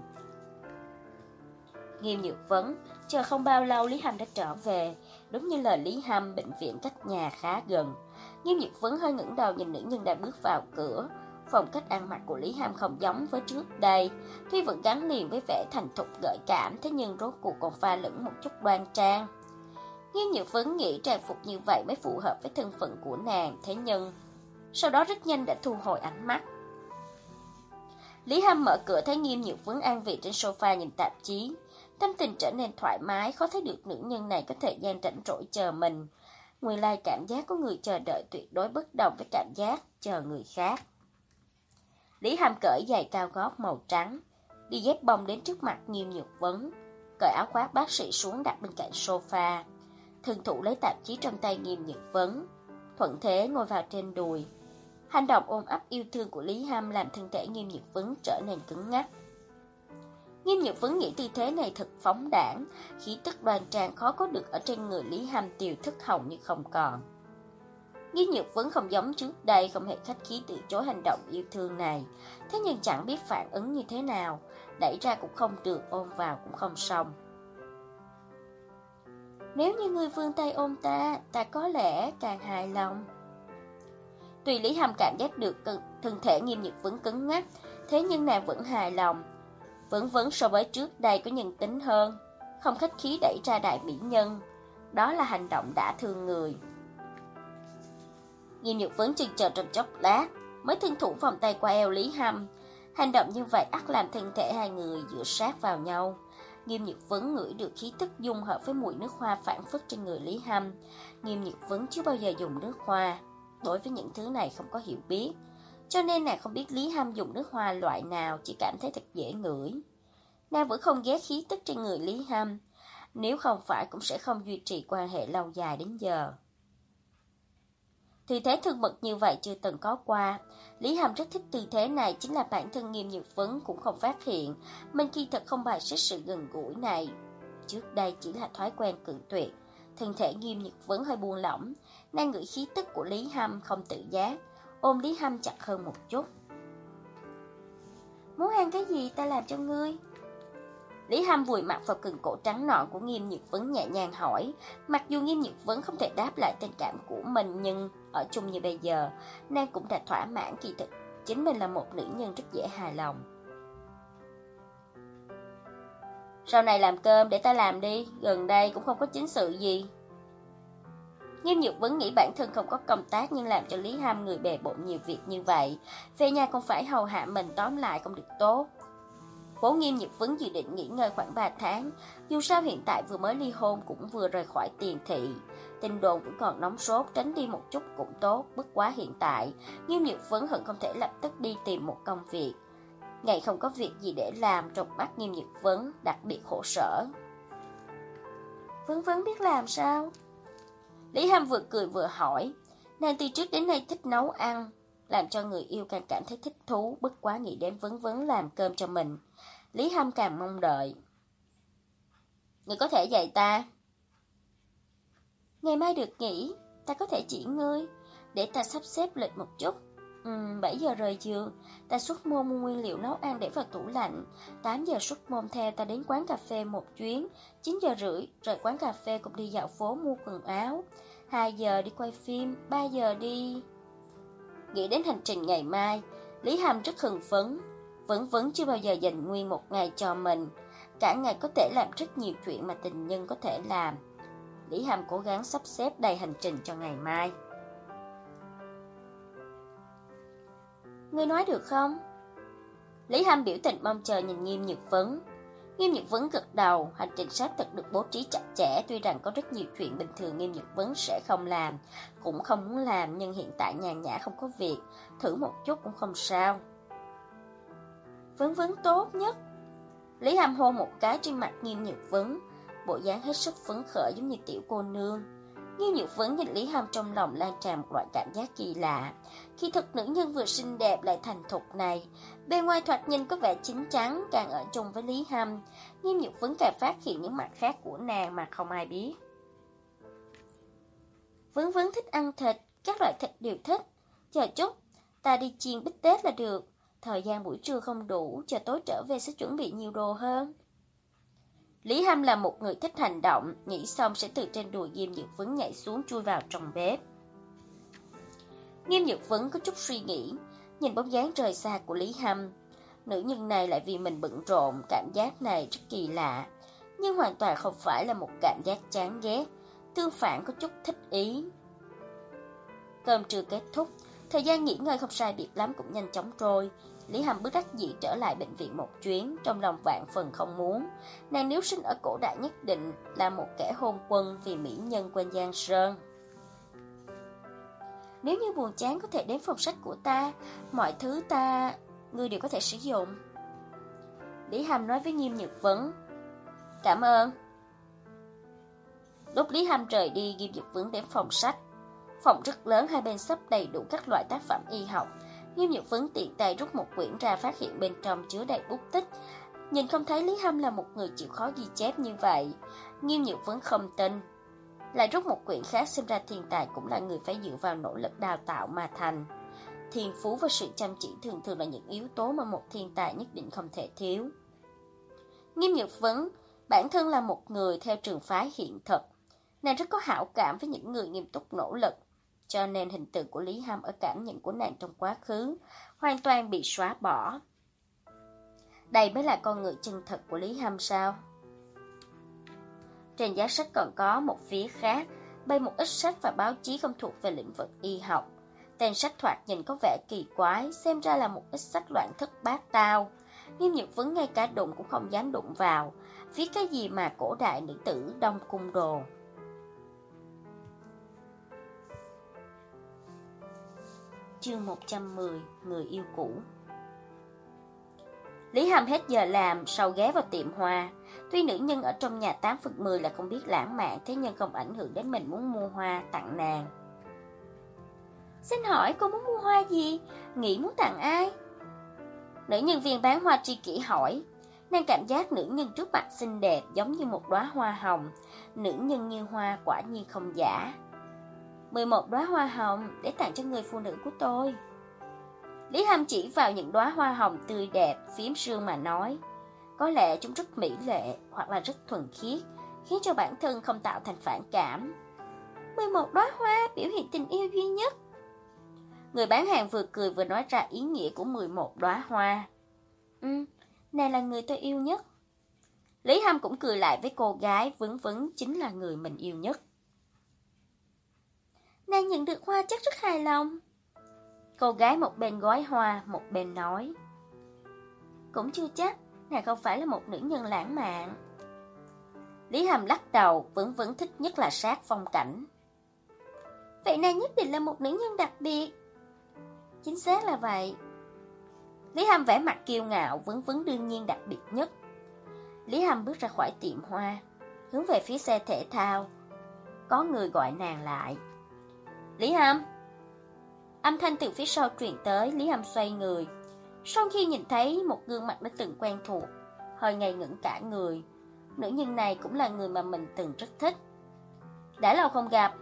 Nghiêm Nhược Vấn, chờ không bao lâu Lý Hâm đã trở về. Đúng như lời Lý Hâm, bệnh viện cách nhà khá gần. Nghiêm Nhược Vấn hơi ngẩng đầu nhìn nữ nhân đã bước vào cửa. Phong cách ăn mặc của Lý Hâm không giống với trước đây, tuy vẫn gắn liền với vẻ thành thục gợi cảm, thế nhưng rốt cuộc còn pha lẫn một chút đoan trang. Nghiêm Nhược Vấn nghĩ trang phục như vậy mới phù hợp với thân phận của nàng, thế nhưng sau đó rất nhanh đã thu hồi ánh mắt. Lý Hâm mở cửa thấy Nghiêm Nhược Vấn an vị trên sofa nhìn tạp chí, tâm tình trở nên thoải mái, khó thấy được nữ nhân này có thời gian rảnh rỗi chờ mình. Nguyên lai cảm giác của người chờ đợi tuyệt đối bất đồng với cảm giác chờ người khác. Lý Hâm cởi giày cao gót màu trắng, đi dép bông đến trước mặt Nghiêm Nhược Vấn, cởi áo khoác bác sĩ xuống đặt bên cạnh sofa. Thân thủ lấy tạp chí trong tay Nghiêm Nhược Vấn, thuận thế ngồi vào trên đùi. Hành động ôm ấp yêu thương của Lý Hâm làm thân thể Nghiêm Nhược Vấn trở nên cứng ngắc. Nghiêm Nhược Vấn nghĩ tư thế này thật phóng đãng, khí tức đoan trang khó có được ở trên người Lý Hâm tiều thức hầu như không còn. Nghiêm Nhược Vấn không giống trước đây, không hề khách khí từ chối hành động yêu thương này, thế nhưng chẳng biết phản ứng như thế nào, đẩy ra cũng không được, ôm vào cũng không xong. Nếu như ngươi vươn tay ôm ta, ta có lẽ càng hài lòng. Tuy Lý Hâm cảm giác được thân thể Nghiêm Nhược Vấn cứng ngắc, thế nhưng nàng vẫn hài lòng. Vẫn vẫn so với trước đây có nhân tính hơn, không khách khí đẩy ra đại mỹ nhân. Đó là hành động đã thương người. Nghiêm Nhược Vấn chần chờ trong chốc lát, mới thân thủ vòng tay qua eo Lý Hâm. Hành động như vậy ắt làm thân thể hai người dựa sát vào nhau. Nghiêm Nhược Vấn ngửi được khí tức dung hợp với mùi nước hoa phảng phất trên người Lý Hâm. Nghiêm Nhược Vấn chưa bao giờ dùng nước hoa, đối với những thứ này không có hiểu biết. cho nên nàng không biết Lý Hăm dùng nước hoa loại nào, chỉ cảm thấy thật dễ ngửi. Nàng vẫn không ghét khí tức trên người Lý Hăm, nếu không phải cũng sẽ không duy trì quan hệ lâu dài đến giờ. Tư thế thân mật như vậy chưa từng có qua. Lý Hàm rất thích tư thế này, chính là bản thân Nghiêm Nhược Vấn cũng không phát hiện. Mình kỳ thật không bài xích sự gần gũi này. Trước đây chỉ là thói quen cự tuyệt. Thân thể Nghiêm Nhược Vấn hơi buông lỏng. Nàng ngửi khí tức của Lý Hàm không tự giác, ôm Lý Hàm chặt hơn một chút. Muốn ăn cái gì ta làm cho ngươi? Lý Hàm vùi mặt vào cần cổ trắng nõn của Nghiêm Nhược Vấn nhẹ nhàng hỏi. Mặc dù Nghiêm Nhược Vấn không thể đáp lại tình cảm của mình, nhưng ở chung như bây giờ, nàng cũng đã thỏa mãn. Kỳ thực chính mình là một nữ nhân rất dễ hài lòng. Sau này làm cơm để ta làm đi, gần đây cũng không có chính sự gì. Nghiêm Nhược Vấn nghĩ bản thân không có công tác, nhưng làm cho Lý Hàm người bề bộn nhiều việc như vậy, về nhà không phải hầu hạ mình, tóm lại không được tốt. Vốn Nghiêm Nhược Vấn dự định nghỉ ngơi khoảng ba tháng, dù sao hiện tại vừa mới ly hôn cũng vừa rời khỏi tiền thị. Tin đồn vẫn còn nóng sốt, tránh đi một chút cũng tốt, bất quá hiện tại, Nghiêm Nhược Vấn hận không thể lập tức đi tìm một công việc. Ngày không có việc gì để làm, trong mắt Nghiêm Nhược Vấn đặc biệt khổ sở. Vấn Vấn biết làm sao? Lý Hàm vừa cười vừa hỏi, nàng từ trước đến nay thích nấu ăn, làm cho người yêu càng cảm thấy thích thú, bất quá nghĩ đến Vấn Vấn làm cơm cho mình. Lý Hàm càng mong đợi. Ngươi có thể dạy ta? Ngày mai được nghỉ, ta có thể chỉ ngươi, để ta sắp xếp lịch một chút. Ừm, bảy giờ rời giường, ta xuất môn mua nguyên liệu nấu ăn để vào tủ lạnh. Tám giờ xuất môn theo ta đến quán cà phê một chuyến. Chín giờ rưỡi rời quán cà phê cùng đi dạo phố mua quần áo. Hai giờ đi quay phim, ba giờ đi... Nghĩ đến hành trình ngày mai, Lý Hàm rất hưng phấn. Vẫn vẫn chưa bao giờ dành nguyên một ngày cho mình. Cả ngày có thể làm rất nhiều chuyện mà tình nhân có thể làm. Lý Hàm cố gắng sắp xếp đầy hành trình cho ngày mai. Ngươi nói được không? Lý Hàm biểu tình mong chờ nhìn Nghiêm Nhược Vấn. Nghiêm Nhược Vấn gật đầu. Hành trình xác thực được bố trí chặt chẽ. Tuy rằng có rất nhiều chuyện bình thường Nghiêm Nhược Vấn sẽ không làm, cũng không muốn làm, nhưng hiện tại nhàn nhã không có việc, thử một chút cũng không sao. Vấn Vấn tốt nhất. Lý Hàm hôn một cái trên mặt Nghiêm Nhược Vấn, bộ dáng hết sức phấn khởi giống như tiểu cô nương. Nghiêm Nhược Vấn nhìn Lý Hàm trong lòng lan tràn một loại cảm giác kỳ lạ. Khi thật nữ nhân vừa xinh đẹp lại thành thục này, bề ngoài thoạt nhìn có vẻ chín chắn, càng ở chung với Lý Hàm, Nghiêm Nhược Vấn càng phát hiện những mặt khác của nàng mà không ai biết. Vấn Vấn thích ăn thịt, các loại thịt đều thích. Chờ chút, ta đi chiên bít tết là được. Thời gian buổi trưa không đủ, chờ tối trở về sẽ chuẩn bị nhiều đồ hơn. Lý Hàm là một người thích hành động, nghĩ xong sẽ từ trên đùi Nghiêm Nhược Vấn nhảy xuống chui vào trong bếp. Nghiêm Nhược Vấn có chút suy nghĩ, nhìn bóng dáng rời xa của Lý Hàm. Nữ nhân này lại vì mình bận rộn, cảm giác này rất kỳ lạ, nhưng hoàn toàn không phải là một cảm giác chán ghét, tương phản có chút thích ý. Cơm trưa kết thúc, thời gian nghỉ ngơi không sai biệt lắm cũng nhanh chóng trôi. Lý Hàm bất đắc dĩ trở lại bệnh viện một chuyến, trong lòng vạn phần không muốn. Nàng nếu sinh ở cổ đại nhất định là một kẻ hôn quân vì mỹ nhân quên Giang Sơn. Nếu như buồn chán có thể đến phòng sách của ta, mọi thứ ta, ngươi đều có thể sử dụng. Lý Hàm nói với Nghiêm Nhược Vấn. Cảm ơn. Lúc Lý Hàm rời đi, Nghiêm Nhược Vấn đến phòng sách. Phòng rất lớn, hai bên sắp đầy đủ các loại tác phẩm y học. Nghiêm Nhược Vấn tiện tay rút một quyển ra, phát hiện bên trong chứa đầy bút tích. Nhìn không thấy Lý Hàm là một người chịu khó ghi chép như vậy. Nghiêm Nhược Vấn không tin. Lại rút một quyển khác, xem ra thiên tài cũng là người phải dựa vào nỗ lực đào tạo mà thành. Thiên phú và sự chăm chỉ thường thường là những yếu tố mà một thiên tài nhất định không thể thiếu. Nghiêm Nhược Vấn bản thân là một người theo trường phái hiện thực. Nàng rất có hảo cảm với những người nghiêm túc nỗ lực, cho nên hình tượng của Lý Hàm ở cảm nhận của nàng trong quá khứ hoàn toàn bị xóa bỏ. Đây mới là con người chân thật của Lý Hàm sao? Trên giá sách còn có một phía khác, bày một ít sách và báo chí không thuộc về lĩnh vực y học. Tên sách thoạt nhìn có vẻ kỳ quái, xem ra là một ít sách loạn thất bát tao. Nghiêm Nhược Vấn ngay cả đụng cũng không dám đụng vào, viết cái gì mà cổ đại nữ tử Đông Cung đồ. chương một trăm mười, người yêu cũ. Lý Hâm hết giờ làm, sau ghé vào tiệm hoa. Tuy nữ nhân ở trong nhà tám phần mười là không biết lãng mạn, thế nhưng không ảnh hưởng đến mình muốn mua hoa tặng nàng. Xin hỏi cô muốn mua hoa gì? Nghĩ muốn tặng ai? Nữ nhân viên bán hoa tri kỷ hỏi. Nàng cảm giác nữ nhân trước mặt xinh đẹp giống như một đóa hoa hồng. Nữ nhân như hoa quả nhiên không giả. mười một đóa hoa hồng để tặng cho người phụ nữ của tôi. Lý Hâm chỉ vào những đóa hoa hồng tươi đẹp, phím sương mà nói. Có lẽ chúng rất mỹ lệ hoặc là rất thuần khiết, khiến cho bản thân không tạo thành phản cảm. mười một đóa hoa biểu hiện tình yêu duy nhất. Người bán hàng vừa cười vừa nói ra ý nghĩa của mười một đóa hoa. Ừ, nàng là người tôi yêu nhất. Lý Hâm cũng cười lại với cô gái, vững vững chính là người mình yêu nhất. Nàng nhận được hoa chắc rất hài lòng. Cô gái một bên gói hoa, một bên nói. Cũng chưa chắc, nàng không phải là một nữ nhân lãng mạn. Lý Hâm lắc đầu, vẫn vẫn thích nhất là sát phong cảnh. Vậy nàng nhất định là một nữ nhân đặc biệt. Chính xác là vậy. Lý Hâm vẻ mặt kiêu ngạo, vẫn vẫn đương nhiên đặc biệt nhất. Lý Hâm bước ra khỏi tiệm hoa, hướng về phía xe thể thao. Có người gọi nàng lại. Lý Hâm. Âm thanh từ phía sau truyền tới, Lý Hâm xoay người. Sau khi nhìn thấy một gương mặt đã từng quen thuộc, hơi ngây ngẩn cả người. Nữ nhân này cũng là người mà mình từng rất thích. Đã lâu không gặp.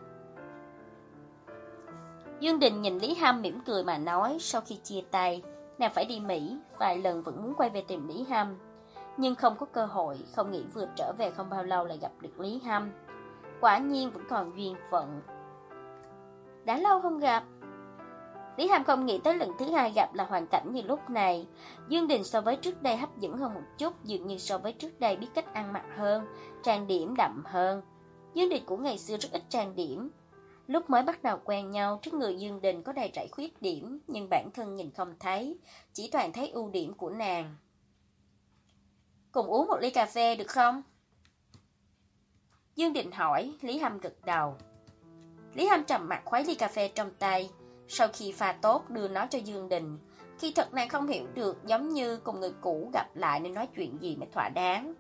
Dương Đình nhìn Lý Hâm mỉm cười mà nói. Sau khi chia tay, nàng phải đi Mỹ, vài lần vẫn muốn quay về tìm Lý Hâm, nhưng không có cơ hội. Không nghĩ vừa trở về không bao lâu lại gặp được Lý Hâm. Quả nhiên vẫn còn duyên phận. Đã lâu không gặp. Lý Hâm không nghĩ tới lần thứ hai gặp là hoàn cảnh như lúc này. Dương Đình so với trước đây hấp dẫn hơn một chút, dường như so với trước đây biết cách ăn mặc hơn, trang điểm đậm hơn. Dương Đình của ngày xưa rất ít trang điểm. Lúc mới bắt đầu quen nhau, trước người Dương Đình có đầy rẫy khuyết điểm, nhưng bản thân nhìn không thấy, chỉ toàn thấy ưu điểm của nàng. Cùng uống một ly cà phê được không? Dương Đình hỏi. Lý Hâm gật đầu. Lý Hâm trầm mặc khuấy ly cà phê trong tay. Sau khi pha tốt đưa nó cho Dương Đình. Khi thật nàng không hiểu được, giống như cùng người cũ gặp lại nên nói chuyện gì mới thỏa đáng.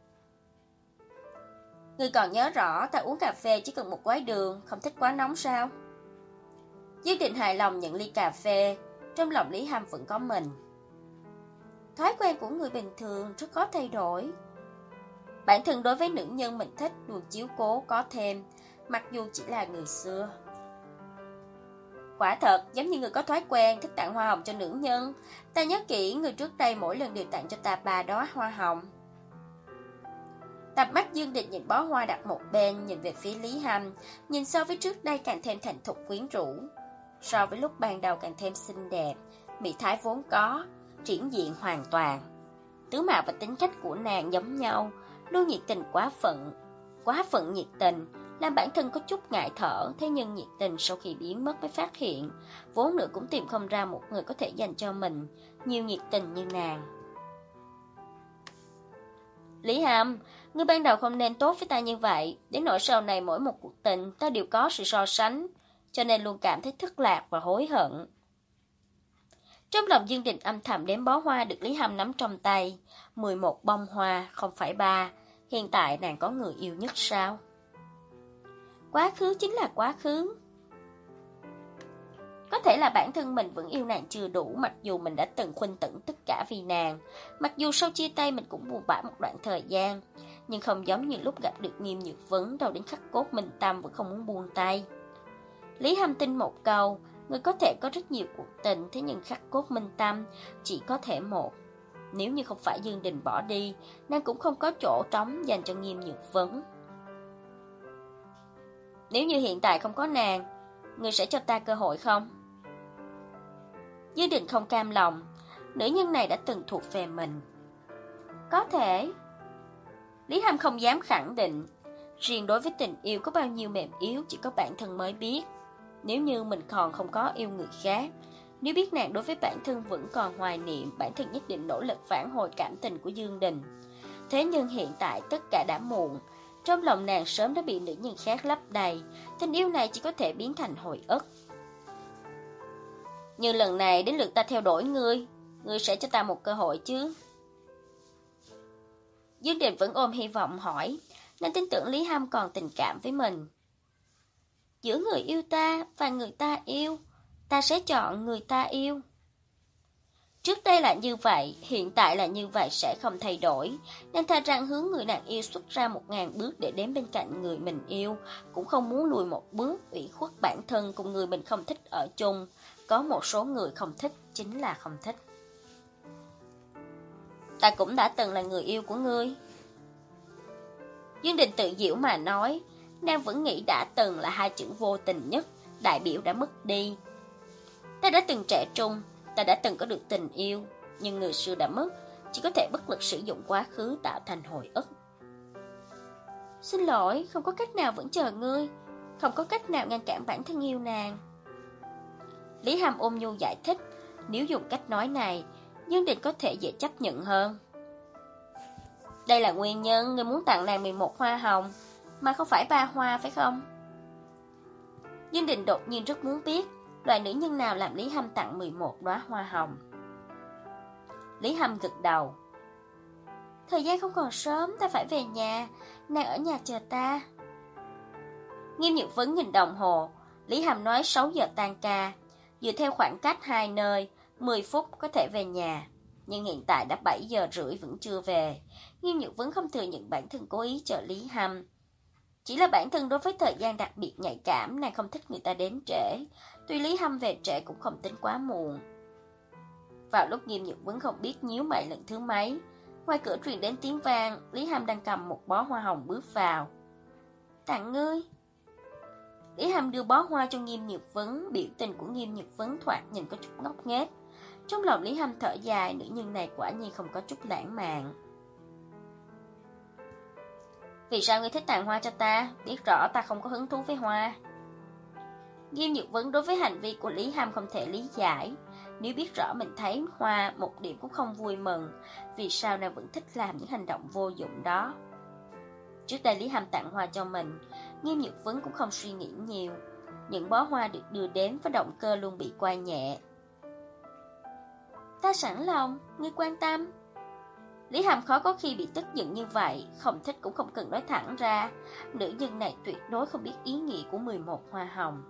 Người còn nhớ rõ ta uống cà phê chỉ cần một gói đường, không thích quá nóng sao? Dương Đình hài lòng nhận ly cà phê. Trong lòng Lý Hâm vẫn có mình. Thói quen của người bình thường rất khó thay đổi. Bản thân đối với nữ nhân mình thích luôn chiếu cố có thêm, mặc dù chỉ là người xưa. Quả thật, giống như người có thói quen thích tặng hoa hồng cho nữ nhân. Ta nhớ kỹ, người trước đây mỗi lần đều tặng cho ta ba đóa hoa hồng. Tập mắt Dương Đình nhìn bó hoa đặt một bên, nhìn về phía Lý Hâm, nhìn so với trước đây càng thêm thành thục quyến rũ. So với lúc ban đầu càng thêm xinh đẹp, mỹ thái vốn có, triển diện hoàn toàn. Tướng mạo và tính cách của nàng giống nhau, luôn nhiệt tình quá phận, quá phận nhiệt tình, làm bản thân có chút ngại thở. Thế nhưng nhiệt tình sau khi biến mất mới phát hiện, vốn nữa cũng tìm không ra một người có thể dành cho mình nhiều nhiệt tình như nàng. Lý Hâm, ngươi ban đầu không nên tốt với ta như vậy, đến nỗi sau này mỗi một cuộc tình ta đều có sự so sánh, cho nên luôn cảm thấy thất lạc và hối hận. Trong lòng Dương Đình âm thầm đếm bó hoa được Lý Hâm nắm trong tay, mười một bông hoa, không phải ba. Hiện tại nàng có người yêu nhất sao? Quá khứ chính là quá khứ. Có thể là bản thân mình vẫn yêu nàng chưa đủ, mặc dù mình đã từng khuynh tẫn tất cả vì nàng. Mặc dù sau chia tay mình cũng buồn bã một đoạn thời gian, nhưng không giống như lúc gặp được Nghiêm Nhược Vấn, đâu đến khắc cốt minh tâm vẫn không muốn buông tay. Lý Hâm tin một câu, người có thể có rất nhiều cuộc tình, thế nhưng khắc cốt minh tâm chỉ có thể một. Nếu như không phải Dương Đình bỏ đi, nàng cũng không có chỗ trống dành cho Nghiêm Nhược Vấn. Nếu như hiện tại không có nàng, người sẽ cho ta cơ hội không? Dương Đình không cam lòng. Nữ nhân này đã từng thuộc về mình. Có thể. Lý Hâm không dám khẳng định. Riêng đối với tình yêu có bao nhiêu mềm yếu chỉ có bản thân mới biết. Nếu như mình còn không có yêu người khác, nếu biết nàng đối với bản thân vẫn còn hoài niệm, bản thân nhất định nỗ lực phản hồi cảm tình của Dương Đình. Thế nhưng hiện tại tất cả đã muộn. Trong lòng nàng sớm đã bị nữ nhân khác lấp đầy. Tình yêu này chỉ có thể biến thành hồi ức. Như lần này đến lượt ta theo đuổi ngươi, ngươi sẽ cho ta một cơ hội chứ? Dương Đình vẫn ôm hy vọng hỏi, nên tin tưởng Lý Hâm còn tình cảm với mình. Giữa người yêu ta và người ta yêu, ta sẽ chọn người ta yêu. Trước đây là như vậy, hiện tại là như vậy sẽ không thay đổi, nên thà rằng hướng người nàng yêu xuất ra một ngàn bước để đến bên cạnh người mình yêu, cũng không muốn lùi một bước, ủy khuất bản thân cùng người mình không thích ở chung. Có một số người không thích chính là không thích. Ta cũng đã từng là người yêu của ngươi. Dương Đình tự giễu mà nói, nàng vẫn nghĩ đã từng là hai chữ vô tình nhất, đại biểu đã mất đi. Ta đã từng trẻ trung, ta đã từng có được tình yêu, nhưng người xưa đã mất, chỉ có thể bất lực sử dụng quá khứ tạo thành hồi ức. Xin lỗi, không có cách nào vẫn chờ ngươi, không có cách nào ngăn cản bản thân yêu nàng. Lý Hàm ôm nhu giải thích, nếu dùng cách nói này, Dương Đình có thể dễ chấp nhận hơn. Đây là nguyên nhân ngươi muốn tặng nàng mười một hoa hồng, mà không phải ba hoa phải không? Dương Đình đột nhiên rất muốn biết, loại nữ nhân nào làm Lý Hâm tặng mười một đóa hoa hồng. Lý Hâm gật đầu. Thời gian không còn sớm, ta phải về nhà, nàng ở nhà chờ ta. Nghiêm Nhược Vấn nhìn đồng hồ, Lý Hâm nói sáu giờ tan ca, dựa theo khoảng cách hai nơi, mười phút có thể về nhà. Nhưng hiện tại đã bảy giờ rưỡi vẫn chưa về. Nghiêm Nhược Vấn không thừa nhận bản thân cố ý chờ Lý Hâm. Chỉ là bản thân đối với thời gian đặc biệt nhạy cảm, nàng không thích người ta đến trễ. Tuy Lý Hâm về trễ cũng không tính quá muộn. Vào lúc Nghiêm Nhược Vấn không biết nhíu mày lần thứ mấy, ngoài cửa truyền đến tiếng vang, Lý Hâm đang cầm một bó hoa hồng bước vào. Tặng ngươi. Lý Hâm đưa bó hoa cho Nghiêm Nhược Vấn, biểu tình của Nghiêm Nhược Vấn thoạt nhìn có chút ngốc nghếch. Trong lòng Lý Hâm thở dài, nữ nhân này quả nhiên không có chút lãng mạn. Vì sao ngươi thích tặng hoa cho ta? Biết rõ ta không có hứng thú với hoa. Nghiêm Nhược Vấn đối với hành vi của Lý Hâm không thể lý giải. Nếu biết rõ mình thấy hoa một điểm cũng không vui mừng, vì sao nàng vẫn thích làm những hành động vô dụng đó? Trước đây Lý Hâm tặng hoa cho mình, Nghiêm Nhược Vấn cũng không suy nghĩ nhiều. Những bó hoa được đưa đến với động cơ luôn bị quay nhẹ. Ta sẵn lòng, ngươi quan tâm. Lý Hâm khó có khi bị tức giận như vậy, không thích cũng không cần nói thẳng ra. Nữ nhân này tuyệt đối không biết ý nghĩa của mười một hoa hồng.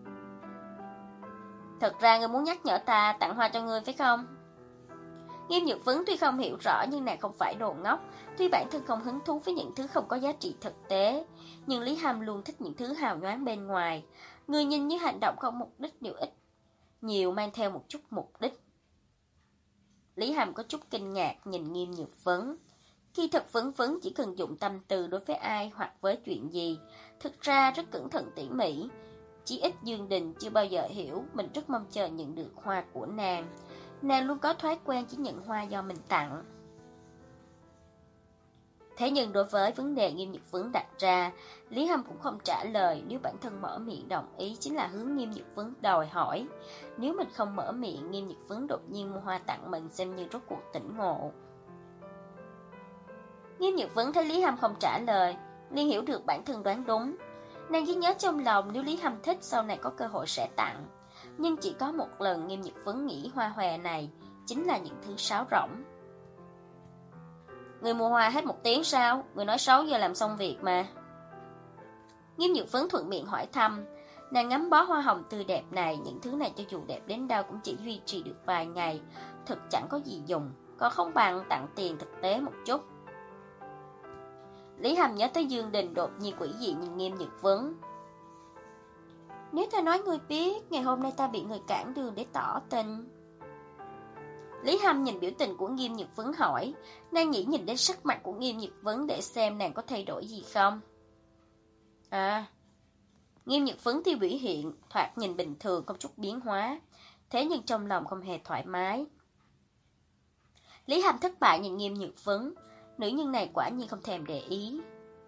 Thật ra ngươi muốn nhắc nhở ta tặng hoa cho ngươi phải không? Nghiêm Nhược Vấn tuy không hiểu rõ nhưng nàng không phải đồ ngốc. Tuy bản thân không hứng thú với những thứ không có giá trị thực tế, nhưng Lý Hâm luôn thích những thứ hào nhoáng bên ngoài. Người nhìn như hành động không mục đích nhiều ít, nhiều mang theo một chút mục đích. Lý Hâm có chút kinh ngạc nhìn Nghiêm Nhược Vấn. Khi thật Vấn Vấn chỉ cần dụng tâm từ đối với ai hoặc với chuyện gì, thực ra rất cẩn thận tỉ mỉ. Chỉ ít Dương Đình chưa bao giờ hiểu mình rất mong chờ nhận được hoa của nàng. Nàng luôn có thói quen chỉ nhận hoa do mình tặng. Thế nhưng đối với vấn đề Nghiêm Nhược Vấn đặt ra, Lý Hâm cũng không trả lời. Nếu bản thân mở miệng đồng ý chính là hướng Nghiêm Nhược Vấn đòi hỏi. Nếu mình không mở miệng, Nghiêm Nhược Vấn đột nhiên mua hoa tặng mình xem như rốt cuộc tỉnh ngộ. Nghiêm Nhược Vấn thấy Lý Hâm không trả lời, liền hiểu được bản thân đoán đúng. Nàng ghi nhớ trong lòng nếu Lý Hâm thích sau này có cơ hội sẽ tặng. Nhưng chỉ có một lần Nghiêm Nhược Vấn nghĩ hoa hòe này chính là những thứ sáo rỗng. Người mua hoa hết một tiếng sao? Người nói sáu giờ làm xong việc mà. Nghiêm Nhược Vấn thuận miệng hỏi thăm. Nàng ngắm bó hoa hồng tươi đẹp này, những thứ này cho dù đẹp đến đâu cũng chỉ duy trì được vài ngày, thực chẳng có gì dùng, còn không bằng tặng tiền thực tế một chút. Lý Hâm nhớ tới Dương Đình đột nhiên quỷ dị nhìn Nghiêm Nhược Vấn. Nếu ta nói ngươi biết, ngày hôm nay ta bị người cản đường để tỏ tình. Lý Hâm nhìn biểu tình của Nghiêm Nhược Vấn hỏi, nàng nghĩ nhìn đến sắc mặt của Nghiêm Nhược Vấn để xem nàng có thay đổi gì không. À, Nghiêm Nhược Vấn tiêu biểu hiện, thoạt nhìn bình thường không chút biến hóa, thế nhưng trong lòng không hề thoải mái. Lý Hâm thất bại nhìn Nghiêm Nhược Vấn, nữ nhân này quả nhiên không thèm để ý.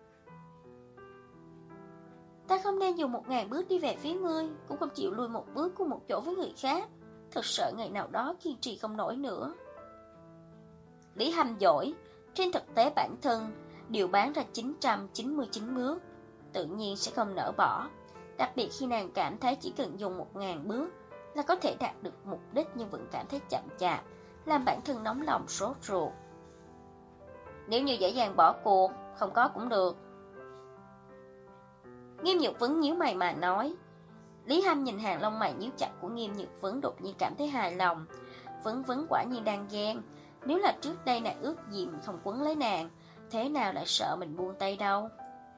Ta không nên dùng một ngàn bước đi về phía ngươi, cũng không chịu lùi một bước của một chỗ với người khác. Thật sợ ngày nào đó kiên trì không nổi nữa. Lý Hâm dỗi, trên thực tế bản thân đều bán ra chín trăm chín mươi chín bước, tự nhiên sẽ không nỡ bỏ. Đặc biệt khi nàng cảm thấy chỉ cần dùng một ngàn bước là có thể đạt được mục đích nhưng vẫn cảm thấy chậm chạp, làm bản thân nóng lòng sốt ruột. Nếu như dễ dàng bỏ cuộc, không có cũng được. Nghiêm Nhược Vấn nhíu mày mà nói. Lý Hâm nhìn hàng lông mày nhíu chặt của Nghiêm Nhược Vấn đột nhiên cảm thấy hài lòng. Vấn Vấn quả nhiên đang ghen. Nếu là trước đây nàng ước gì mình không quấn lấy nàng, thế nào lại sợ mình buông tay đâu.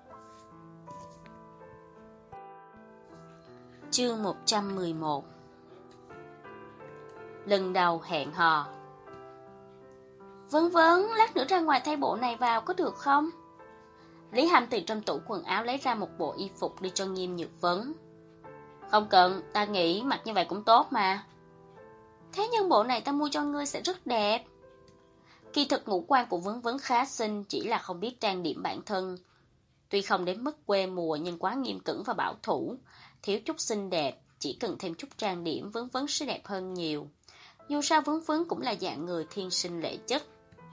Chương một trăm mười một. Lần đầu hẹn hò. Vấn Vấn, lát nữa ra ngoài thay bộ này vào có được không? Lý Hâm từ trong tủ quần áo lấy ra một bộ y phục đưa cho Nghiêm Nhược Vấn. Không cần, ta nghĩ mặc như vậy cũng tốt mà. Thế nhưng bộ này ta mua cho ngươi sẽ rất đẹp. Kỳ thực ngũ quan của Vấn Vấn khá xinh, chỉ là không biết trang điểm bản thân. Tuy không đến mức quê mùa nhưng quá nghiêm cẩn và bảo thủ, thiếu chút xinh đẹp, chỉ cần thêm chút trang điểm Vấn Vấn sẽ đẹp hơn nhiều. Dù sao Vấn Vấn cũng là dạng người thiên sinh lệ chất.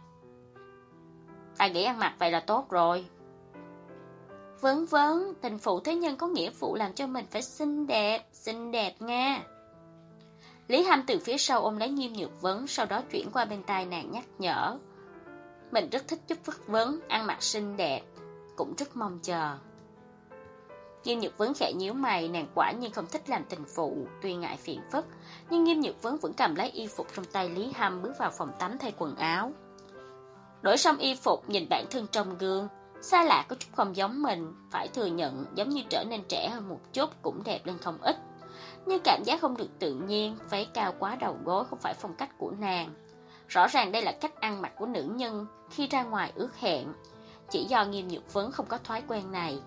Ta nghĩ ăn mặc vậy là tốt rồi. Vấn Vấn, tình phụ thế nhân có nghĩa vụ làm cho mình phải xinh đẹp, xinh đẹp nha. Lý Hâm từ phía sau ôm lấy Nghiêm Nhược Vấn, sau đó chuyển qua bên tai nàng nhắc nhở. Mình rất thích giúp Vấn Vấn ăn mặc xinh đẹp, cũng rất mong chờ. Nghiêm Nhược Vấn khẽ nhíu mày, nàng quả nhiên không thích làm tình phụ, tuy ngại phiền phức, nhưng Nghiêm Nhược Vấn vẫn cầm lấy y phục trong tay Lý Hâm bước vào phòng tắm thay quần áo. Đổi xong y phục, nhìn bản thân trong gương, xa lạ có chút không giống mình, phải thừa nhận giống như trở nên trẻ hơn một chút, cũng đẹp lên không ít. Nhưng cảm giác không được tự nhiên, váy cao quá đầu gối không phải phong cách của nàng. Rõ ràng đây là cách ăn mặc của nữ nhân khi ra ngoài ước hẹn, chỉ do Nghiêm Nhược Vấn không có thói quen này.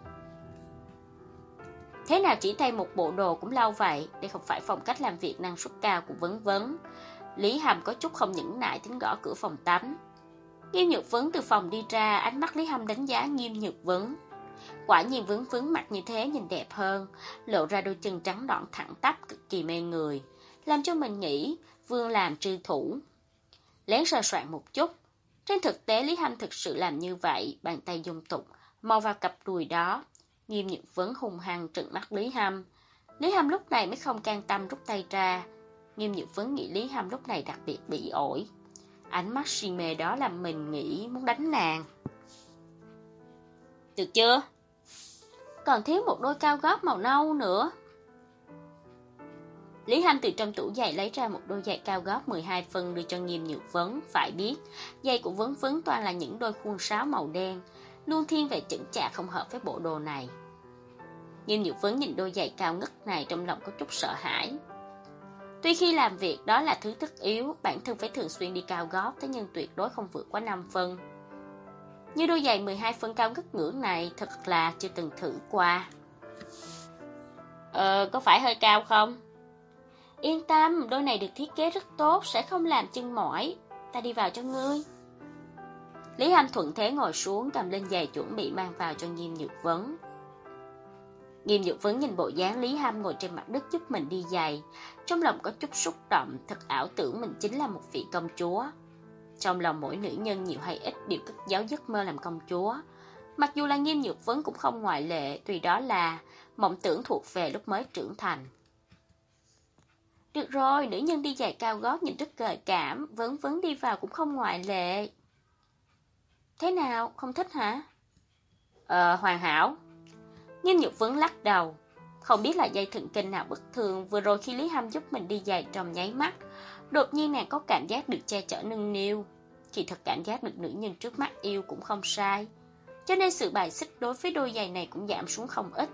Thế nào chỉ thay một bộ đồ cũng lâu vậy, đây không phải phong cách làm việc năng suất cao của Vấn Vấn. Lý Hâm có chút không nhẫn nại tính gõ cửa phòng tắm. Nghiêm Nhược Vấn từ phòng đi ra, ánh mắt Lý Hâm đánh giá Nghiêm Nhược Vấn. Quả nhiên Vấn Vấn mặc như thế nhìn đẹp hơn, lộ ra đôi chân trắng nõn thẳng tắp cực kỳ mê người, làm cho mình nghĩ vương làm trư thủ. Lén sờ soạn một chút, trên thực tế Lý Hâm thực sự làm như vậy, bàn tay dung tục, mò vào cặp đùi đó. Nghiêm Nhược Vấn hung hăng trừng mắt Lý Hâm. Lý Hâm lúc này mới không can tâm rút tay ra. Nghiêm Nhược Vấn nghĩ Lý Hâm lúc này đặc biệt bị ổi. Ánh mắt si mê đó làm mình nghĩ muốn đánh nàng. Được chưa? Còn thiếu một đôi cao gót màu nâu nữa. Lý Hâm từ trong tủ giày lấy ra một đôi giày cao gót mười hai phân đưa cho Nghiêm Nhược Vấn. Phải biết, giày của Vấn Vấn toàn là những đôi khuôn sáo màu đen, luôn thiên về chững chạc không hợp với bộ đồ này. Nghiêm Nhược Vấn nhìn đôi giày cao ngất này trong lòng có chút sợ hãi. Tuy khi làm việc đó là thứ tất yếu, bản thân phải thường xuyên đi cao gót, thế nhưng tuyệt đối không vượt quá năm phân. Như đôi giày mười hai phân cao ngất ngưỡng này thật là chưa từng thử qua. Ờ, có phải hơi cao không? Yên tâm, đôi này được thiết kế rất tốt, sẽ không làm chân mỏi. Ta đi vào cho ngươi. Lý Hâm thuận thế ngồi xuống, cầm lên giày chuẩn bị mang vào cho Nghiêm Nhược Vấn. Nghiêm Nhược Vấn nhìn bộ dáng Lý Hâm ngồi trên mặt đất giúp mình đi giày, trong lòng có chút xúc động, thật ảo tưởng mình chính là một vị công chúa. Trong lòng mỗi nữ nhân nhiều hay ít đều cất giấu giấc mơ làm công chúa. Mặc dù là Nghiêm Nhược Vấn cũng không ngoại lệ, tuy đó là mộng tưởng thuộc về lúc mới trưởng thành. Được rồi, nữ nhân đi giày cao gót nhìn rất gợi cảm, Vấn Vấn đi vào cũng không ngoại lệ. Thế nào, không thích hả? Ờ, hoàn hảo. Nghiêm Nhược Vấn lắc đầu. Không biết là dây thần kinh nào bất thường, vừa rồi khi Lý Hâm giúp mình đi giày trong nháy mắt, đột nhiên nàng có cảm giác được che chở nâng niu. Kỳ thật cảm giác được nữ nhân trước mắt yêu cũng không sai, cho nên sự bài xích đối với đôi giày này cũng giảm xuống không ít.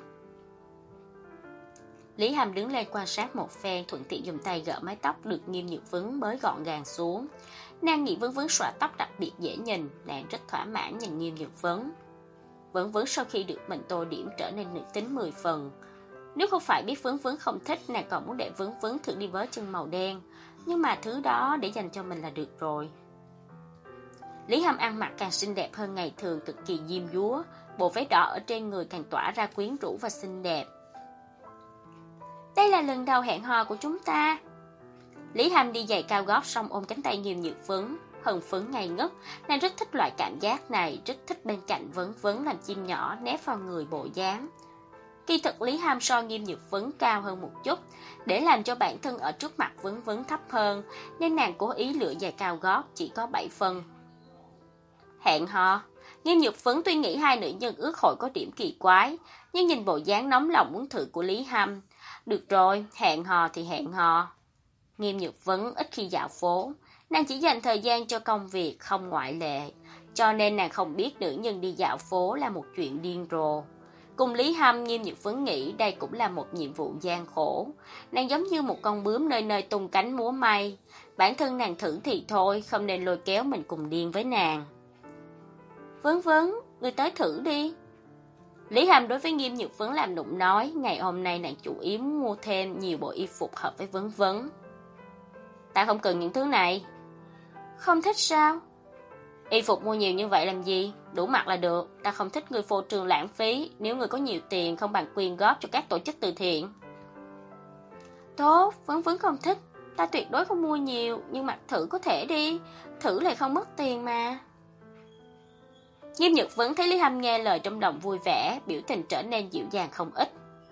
Lý Hâm đứng lên quan sát một phen, thuận tiện dùng tay gỡ mái tóc được Nghiêm Nhược Vấn mới gọn gàng xuống. Nàng nghĩ Vấn Vấn xõa tóc đặc biệt dễ nhìn, nàng rất thỏa mãn nhìn Nghiêm Nhược Vấn. Vấn Vấn sau khi được mình tô điểm trở nên nữ tính mười phần. Nếu không phải biết Vấn Vấn không thích, nàng còn muốn để Vấn Vấn thử đi với chân màu đen, nhưng mà thứ đó để dành cho mình là được rồi. Lý Hâm ăn mặc càng xinh đẹp hơn ngày thường, cực kỳ diêm dúa, bộ váy đỏ ở trên người càng tỏa ra quyến rũ và xinh đẹp. Đây là lần đầu hẹn hò của chúng ta. Lý Hâm đi giày cao gót xong ôm cánh tay Nghiêm Nhược Vấn, hưng phấn ngây ngất. Nàng rất thích loại cảm giác này, rất thích bên cạnh Vấn Vấn làm chim nhỏ nép vào người bộ dáng. Kỳ thực Lý Hàm so Nghiêm Nhược Vấn cao hơn một chút, để làm cho bản thân ở trước mặt Vấn Vấn thấp hơn, nên nàng cố ý lựa giày cao gót chỉ có bảy phân. Hẹn hò. Nghiêm Nhược Vấn tuy nghĩ hai nữ nhân ước hội có điểm kỳ quái, nhưng nhìn bộ dáng nóng lòng muốn thử của Lý Hàm. Được rồi, hẹn hò thì hẹn hò. Nghiêm Nhược Vấn ít khi dạo phố, nàng chỉ dành thời gian cho công việc, không ngoại lệ, cho nên nàng không biết nữ nhân đi dạo phố là một chuyện điên rồ. Cùng Lý Hâm, Nghiêm Nhược Vấn nghĩ đây cũng là một nhiệm vụ gian khổ. Nàng giống như một con bướm nơi nơi tung cánh múa may. Bản thân nàng thử thì thôi, không nên lôi kéo mình cùng điên với nàng. Vấn Vấn, người tới thử đi. Lý Hâm đối với Nghiêm Nhược Vấn làm nụng nói, ngày hôm nay nàng chủ yếu mua thêm nhiều bộ y phục hợp với Vấn Vấn. Ta không cần những thứ này. Không thích sao? Y phục mua nhiều như vậy làm gì? Đủ mặc là được. Ta không thích người phô trương lãng phí. Nếu người có nhiều tiền không bằng quyên góp cho các tổ chức từ thiện. Tốt, Vấn Vấn không thích. Ta tuyệt đối không mua nhiều, nhưng mặc thử có thể đi. Thử lại không mất tiền mà. Nghiêm Nhược Vấn thấy Lý Hâm nghe lời trong lòng vui vẻ, biểu tình trở nên dịu dàng không ít.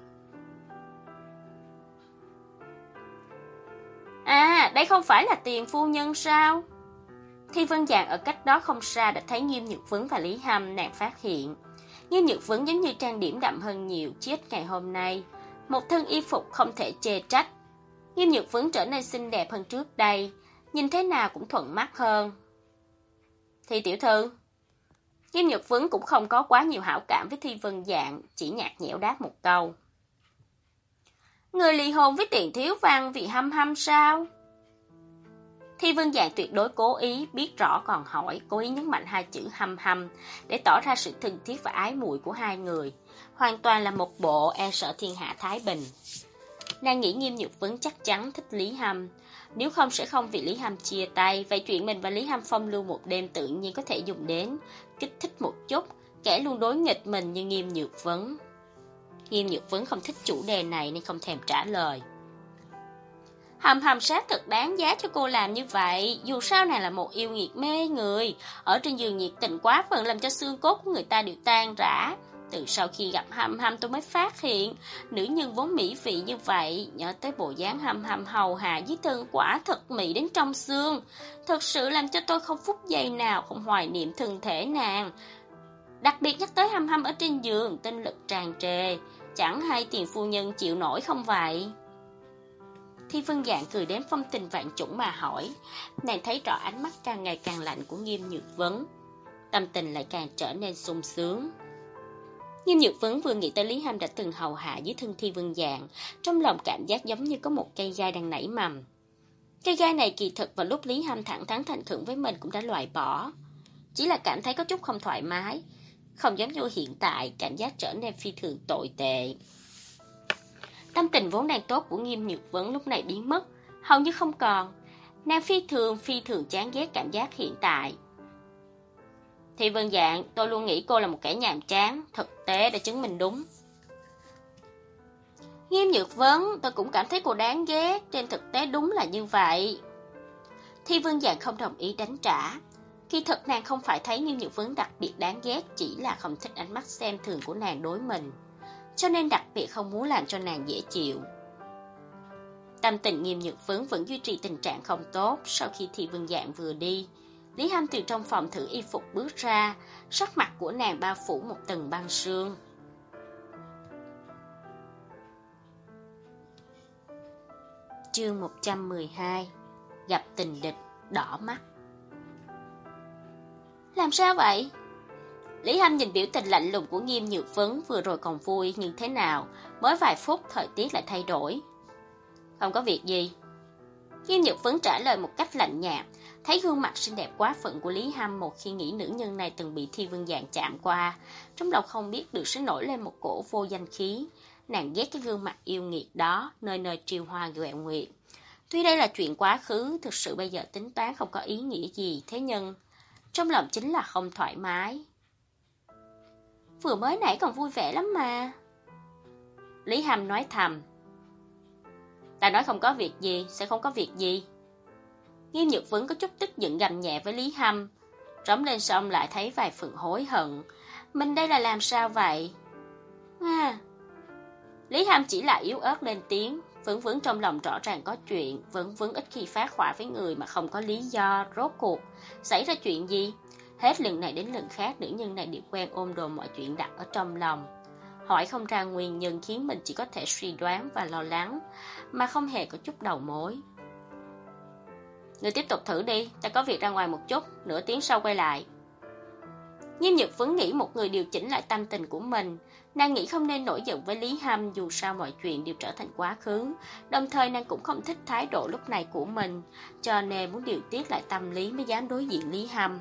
À, đây không phải là tiền phu nhân sao? Thi Vân Dạng ở cách đó không xa đã thấy Nghiêm Nhược Vấn và Lý Hâm, nàng phát hiện. Nghiêm Nhược Vấn giống như trang điểm đậm hơn nhiều chiếc ngày hôm nay. Một thân y phục không thể chê trách. Nghiêm Nhược Vấn trở nên xinh đẹp hơn trước đây, nhìn thế nào cũng thuận mắt hơn. Thi tiểu thư. Nghiêm Nhược Vấn cũng không có quá nhiều hảo cảm với Thi Vân Dạng, chỉ nhạt nhẽo đáp một câu. Người ly hôn với Tiền Thiếu Văn vì Hâm Hâm sao? Thi Vân Dạng tuyệt đối cố ý, biết rõ còn hỏi, cố ý nhấn mạnh hai chữ Hâm Hâm để tỏ ra sự thân thiết và ái muội của hai người. Hoàn toàn là một bộ e sợ thiên hạ thái bình. Nàng nghĩ Nghiêm Nhược Vấn chắc chắn thích Lý Hâm, nếu không sẽ không vì Lý Hâm chia tay. Vậy chuyện mình và Lý Hâm phong lưu một đêm tự nhiên có thể dùng đến kích thích một chút kẻ luôn đối nghịch mình như Nghiêm Nhược Vấn. Nghiêm Nhược Vấn không thích chủ đề này nên không thèm trả lời. Hầm hầm sát thật đáng giá cho cô làm như vậy. Dù sao nàng là một yêu nghiệt mê người, ở trên giường nhiệt tình quá phần làm cho xương cốt của người ta đều tan rã. Từ sau khi gặp Hâm Hâm tôi mới phát hiện nữ nhân vốn mỹ vị như vậy. Nhớ tới bộ dáng Hâm Hâm hầu hạ với thân quả thật mỹ đến trong xương, thật sự làm cho tôi không phút giây nào không hoài niệm thân thể nàng. Đặc biệt nhắc tới Hâm Hâm ở trên giường, tinh lực tràn trề, chẳng hay Tiền phu nhân chịu nổi không vậy? Thi Vân Dạng cười đến phong tình vạn chủng mà hỏi. Nàng thấy rõ ánh mắt càng ngày càng lạnh của Nghiêm Nhược Vấn, tâm tình lại càng trở nên sung sướng. Nghiêm Nhược Vấn vừa nghĩ tới Lý Hâm đã từng hầu hạ dưới thân Thi Vân Dạng, trong lòng cảm giác giống như có một cây gai đang nảy mầm. Cây gai này kỳ thực vào lúc Lý Hâm thẳng thắn thành khẩn với mình cũng đã loại bỏ, chỉ là cảm thấy có chút không thoải mái, không giống như hiện tại, cảm giác trở nên phi thường tồi tệ. Tâm tình vốn đang tốt của Nghiêm Nhược Vấn lúc này biến mất, hầu như không còn. Nàng phi thường phi thường chán ghét cảm giác hiện tại. Thì Vân Dạng, tôi luôn nghĩ cô là một kẻ nhàm chán, thực tế đã chứng minh đúng. Nghiêm Nhược Vấn, tôi cũng cảm thấy cô đáng ghét, trên thực tế đúng là như vậy. Thi Vân Dạng không đồng ý đánh trả. Khi thật nàng không phải thấy Nghiêm Nhược Vấn đặc biệt đáng ghét, chỉ là không thích ánh mắt xem thường của nàng đối mình, cho nên đặc biệt không muốn làm cho nàng dễ chịu. Tâm tình Nghiêm Nhược Vấn vẫn duy trì tình trạng không tốt. Sau khi Thi Vân Dạng vừa đi, Lý Hâm từ trong phòng thử y phục bước ra, sắc mặt của nàng bao phủ một tầng băng sương. Chương một trăm mười hai. Gặp tình địch, đỏ mắt. Làm sao vậy? Lý Hâm nhìn biểu tình lạnh lùng của Nghiêm Nhược Vấn, vừa rồi còn vui, nhưng thế nào, mới vài phút thời tiết lại thay đổi. Không có việc gì. Nghiêm Nhược Vấn trả lời một cách lạnh nhạt, thấy gương mặt xinh đẹp quá phận của Lý Hâm một khi nghĩ nữ nhân này từng bị Thi Vân Dạng chạm qua, trong lòng không biết được sẽ nổi lên một cổ vô danh khí. Nàng ghét cái gương mặt yêu nghiệt đó, nơi nơi triều hoa ghẹo nguyệt. Tuy đây là chuyện quá khứ, thực sự bây giờ tính toán không có ý nghĩa gì, thế nhưng trong lòng chính là không thoải mái. Vừa mới nãy còn vui vẻ lắm mà. Lý Hâm nói thầm. Ta nói không có việc gì, sẽ không có việc gì. Nghiêm Nhược Vấn có chút tức giận gầm nhẹ với Lý Hâm, trống lên xong lại thấy vài phần hối hận. Mình đây là làm sao vậy? À, Lý Hâm chỉ là yếu ớt lên tiếng, vững vững trong lòng rõ ràng có chuyện, vẫn vững ít khi phát hỏa với người mà không có lý do. Rốt cuộc xảy ra chuyện gì? Hết lần này đến lần khác, nữ nhân này đều quen ôm đồm mọi chuyện đặt ở trong lòng, hỏi không ra nguyên nhân, khiến mình chỉ có thể suy đoán và lo lắng, mà không hề có chút đầu mối. Người tiếp tục thử đi, ta có việc ra ngoài một chút, nửa tiếng sau quay lại. Nghiêm Nhược Phấn nghĩ một người điều chỉnh lại tâm tình của mình. Nàng nghĩ không nên nổi giận với Lý Hâm, dù sao mọi chuyện đều trở thành quá khứ. Đồng thời nàng cũng không thích thái độ lúc này của mình, cho nên muốn điều tiết lại tâm lý mới dám đối diện Lý Hâm.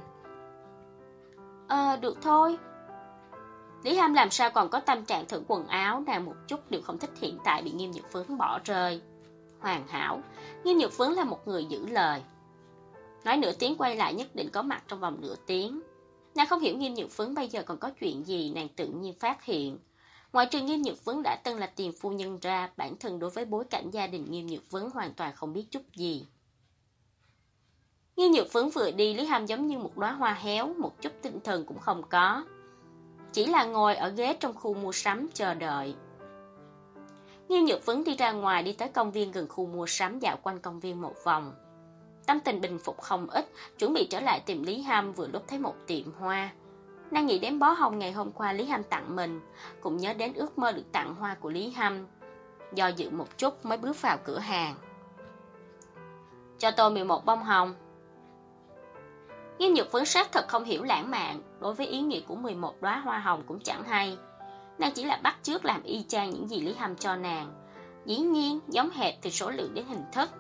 Ờ, được thôi. Lý Hâm làm sao còn có tâm trạng thử quần áo, nàng một chút đều không thích hiện tại bị Nghiêm Nhược Phấn bỏ rơi. Hoàn hảo, Nghiêm Nhược Phấn là một người giữ lời. Nói nửa tiếng quay lại nhất định có mặt trong vòng nửa tiếng. Nàng không hiểu Nghiêm Nhược Phấn bây giờ còn có chuyện gì, nàng tự nhiên phát hiện. Ngoại trừ Nghiêm Nhược Phấn đã từng là tiền phu nhân ra, bản thân đối với bối cảnh gia đình Nghiêm Nhược Phấn hoàn toàn không biết chút gì. Nghiêm Nhược Phấn vừa đi, Lý Hâm giống như một đóa hoa héo, một chút tinh thần cũng không có. Chỉ là ngồi ở ghế trong khu mua sắm chờ đợi. Nghiêm Nhược Phấn đi ra ngoài, đi tới công viên gần khu mua sắm, dạo quanh công viên một vòng. Tâm tình bình phục không ít, chuẩn bị trở lại tìm Lý Hâm, vừa lúc thấy một tiệm hoa. Nàng nghĩ đến bó hồng ngày hôm qua Lý Hâm tặng mình, cũng nhớ đến ước mơ được tặng hoa của Lý Hâm. Do dự một chút mới bước vào cửa hàng. Cho tôi mười một bông hồng. Nghiêm Nhược Phấn xác thật không hiểu lãng mạn, đối với ý nghĩa của mười một đóa hoa hồng cũng chẳng hay. Nàng chỉ là bắt chước làm y chang những gì Lý Hâm cho nàng. Dĩ nhiên, giống hệt từ số lượng đến hình thức.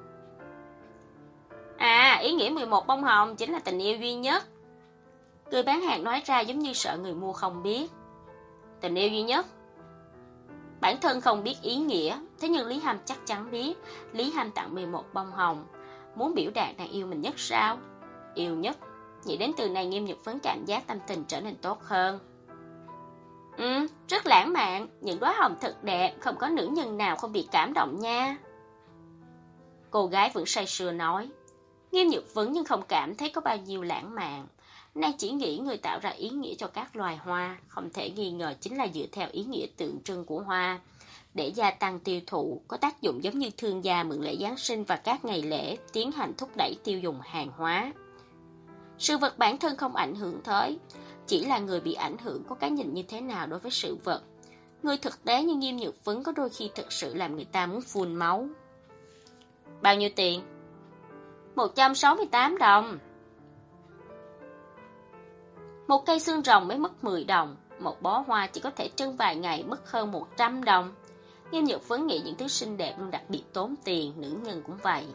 À, ý nghĩa mười một bông hồng chính là tình yêu duy nhất. Người bán hàng nói ra giống như sợ người mua không biết. Tình yêu duy nhất. Bản thân không biết ý nghĩa, thế nhưng Lý Hâm chắc chắn biết. Lý Hâm tặng mười một bông hồng, muốn biểu đạt nàng yêu mình nhất sao? Yêu nhất. Nghĩ đến từ này, Nghiêm Nhược Phấn cảm giác tâm tình trở nên tốt hơn. Ừ, rất lãng mạn, những đóa hồng thật đẹp, không có nữ nhân nào không bị cảm động nha. Cô gái vẫn say sưa nói. Nghiêm Nhược Phấn nhưng không cảm thấy có bao nhiêu lãng mạn. Nàng chỉ nghĩ người tạo ra ý nghĩa cho các loài hoa, không thể nghi ngờ chính là dựa theo ý nghĩa tượng trưng của hoa, để gia tăng tiêu thụ, có tác dụng giống như thương gia mượn lễ Giáng sinh và các ngày lễ tiến hành thúc đẩy tiêu dùng hàng hóa. Sự vật bản thân không ảnh hưởng tới, chỉ là người bị ảnh hưởng có cái nhìn như thế nào đối với sự vật. Người thực tế như Nghiêm Nhược Phấn có đôi khi thực sự làm người ta muốn phun máu. Bao nhiêu tiền? một trăm sáu mươi tám đồng. Một cây xương rồng mới mất mười đồng, một bó hoa chỉ có thể trưng vài ngày mất hơn một trăm đồng. Nghiêm Nhược Phấn nghĩ những thứ xinh đẹp luôn đặc biệt tốn tiền, nữ nhân cũng vậy.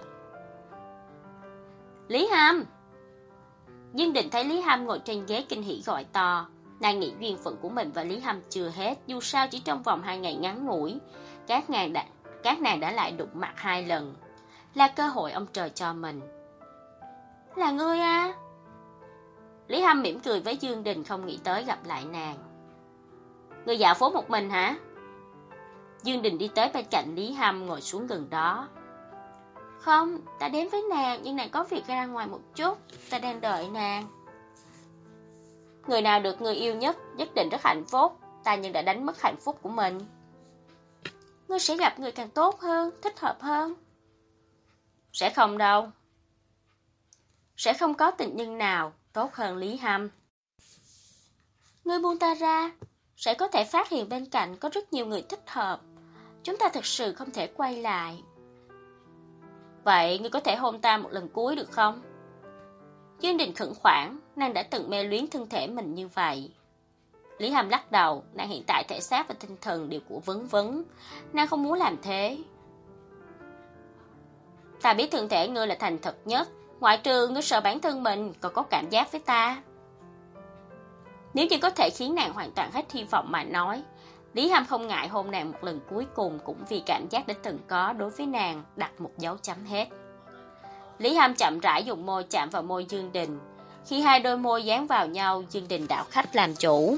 Lý Hâm! Dương Đình thấy Lý Hâm ngồi trên ghế kinh hỉ gọi to. Nàng nghĩ duyên phận của mình và Lý Hâm chưa hết, dù sao chỉ trong vòng hai ngày ngắn ngủi, các nàng đã, các nàng đã lại đụng mặt hai lần. Là cơ hội ông trời cho mình. Là ngươi à? Lý Hâm mỉm cười với Dương Đình, không nghĩ tới gặp lại nàng. Ngươi dạo phố một mình hả? Dương Đình đi tới bên cạnh Lý Hâm, ngồi xuống gần đó. Không, ta đến với nàng, nhưng nàng có việc ra ngoài một chút, ta đang đợi nàng. Người nào được người yêu nhất, nhất định rất hạnh phúc, ta nhưng đã đánh mất hạnh phúc của mình. Ngươi sẽ gặp người càng tốt hơn, thích hợp hơn. Sẽ không đâu. Sẽ không có tình nhân nào tốt hơn Lý Hâm. Ngươi buông ta ra, sẽ có thể phát hiện bên cạnh có rất nhiều người thích hợp. Chúng ta thực sự không thể quay lại. Vậy ngươi có thể hôn ta một lần cuối được không? Dương Đình khẩn khoản, nàng đã từng mê luyến thân thể mình như vậy. Lý Hâm lắc đầu, nàng hiện tại thể xác và tinh thần đều của vấn vấn. Nàng không muốn làm thế. Ta biết thân thể ngươi là thành thật nhất, ngoại trừ ngươi sợ bản thân mình còn có cảm giác với ta. Nếu như có thể khiến nàng hoàn toàn hết hy vọng mà nói, Lý Hâm không ngại hôn nàng một lần cuối cùng, cũng vì cảm giác đã từng có đối với nàng đặt một dấu chấm hết. Lý Hâm chậm rãi dùng môi chạm vào môi Dương Đình. Khi hai đôi môi dán vào nhau, Dương Đình đảo khách làm chủ.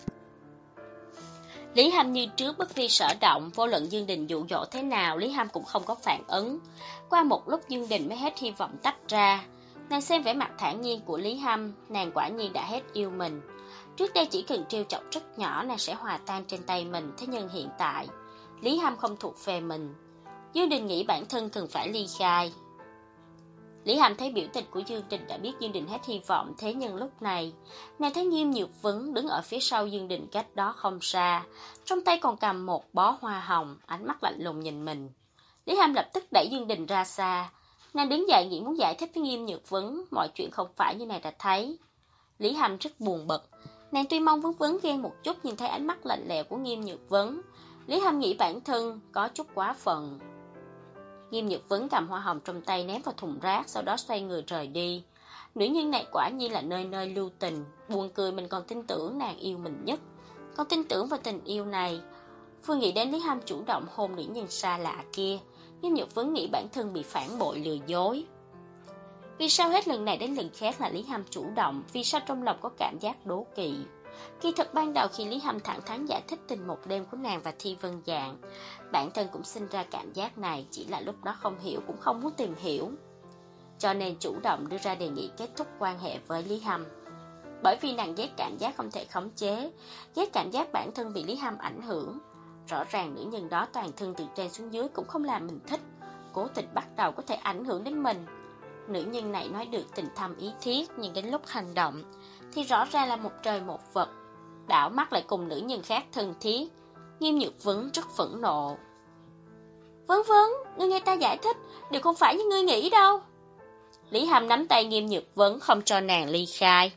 Lý Hâm như trước bất vi sở động, vô luận Dương Đình dụ dỗ thế nào, Lý Hâm cũng không có phản ứng. Qua một lúc Dương Đình mới hết hy vọng tách ra. Nàng xem vẻ mặt thản nhiên của Lý Hâm, nàng quả nhiên đã hết yêu mình. Trước đây chỉ cần trêu chọc rất nhỏ nàng sẽ hòa tan trên tay mình, thế nhưng hiện tại, Lý Hâm không thuộc về mình. Dương Đình nghĩ bản thân cần phải ly khai. Lý Hâm thấy biểu tình của Dương Đình đã biết Dương Đình hết hy vọng, thế nhưng lúc này, nàng thấy Nghiêm Nhược Vấn đứng ở phía sau Dương Đình cách đó không xa, trong tay còn cầm một bó hoa hồng, ánh mắt lạnh lùng nhìn mình. Lý Hâm lập tức đẩy Dương Đình ra xa. Nàng đứng dậy nghĩ muốn giải thích với Nghiêm Nhược Vấn, mọi chuyện không phải như nàng đã thấy. Lý Hâm rất buồn bực. Nàng tuy mong Vấn Vấn ghen một chút, nhưng thấy ánh mắt lạnh lẽo của Nghiêm Nhược Vấn, Lý Hâm nghĩ bản thân có chút quá phận. Nghiêm Nhược Vấn cầm hoa hồng trong tay ném vào thùng rác, sau đó xoay người rời đi. Nữ nhân này quả nhiên là nơi nơi lưu tình. Buồn cười, mình còn tin tưởng nàng yêu mình nhất, còn tin tưởng vào tình yêu này. Vừa nghĩ đến Lý Hâm chủ động hôn nữ nhân xa lạ kia, Nghiêm Nhược Vấn nghĩ bản thân bị phản bội lừa dối. Vì sao hết lần này đến lần khác là Lý Hâm chủ động? Vì sao trong lòng có cảm giác đố kỵ? Kỳ thực ban đầu khi Lý Hâm thẳng thắn giải thích tình một đêm của nàng và Thi Vân Dạng, bản thân cũng sinh ra cảm giác này, chỉ là lúc đó không hiểu, cũng không muốn tìm hiểu, cho nên chủ động đưa ra đề nghị kết thúc quan hệ với Lý Hâm. Bởi vì nàng ghét cảm giác không thể khống chế, ghét cảm giác bản thân bị Lý Hâm ảnh hưởng. Rõ ràng nữ nhân đó toàn thân từ trên xuống dưới cũng không làm mình thích, cố tình bắt đầu có thể ảnh hưởng đến mình. Nữ nhân này nói được tình thâm ý thiết, nhưng đến lúc hành động thì rõ ràng là một trời một vực, đảo mắt lại cùng nữ nhân khác thân thiết. Nghiêm Nhược Vấn rất phẫn nộ. Vấn Vấn, ngươi nghe ta giải thích, đều không phải như ngươi nghĩ đâu. Lý Hâm nắm tay Nghiêm Nhược Vấn không cho nàng ly khai.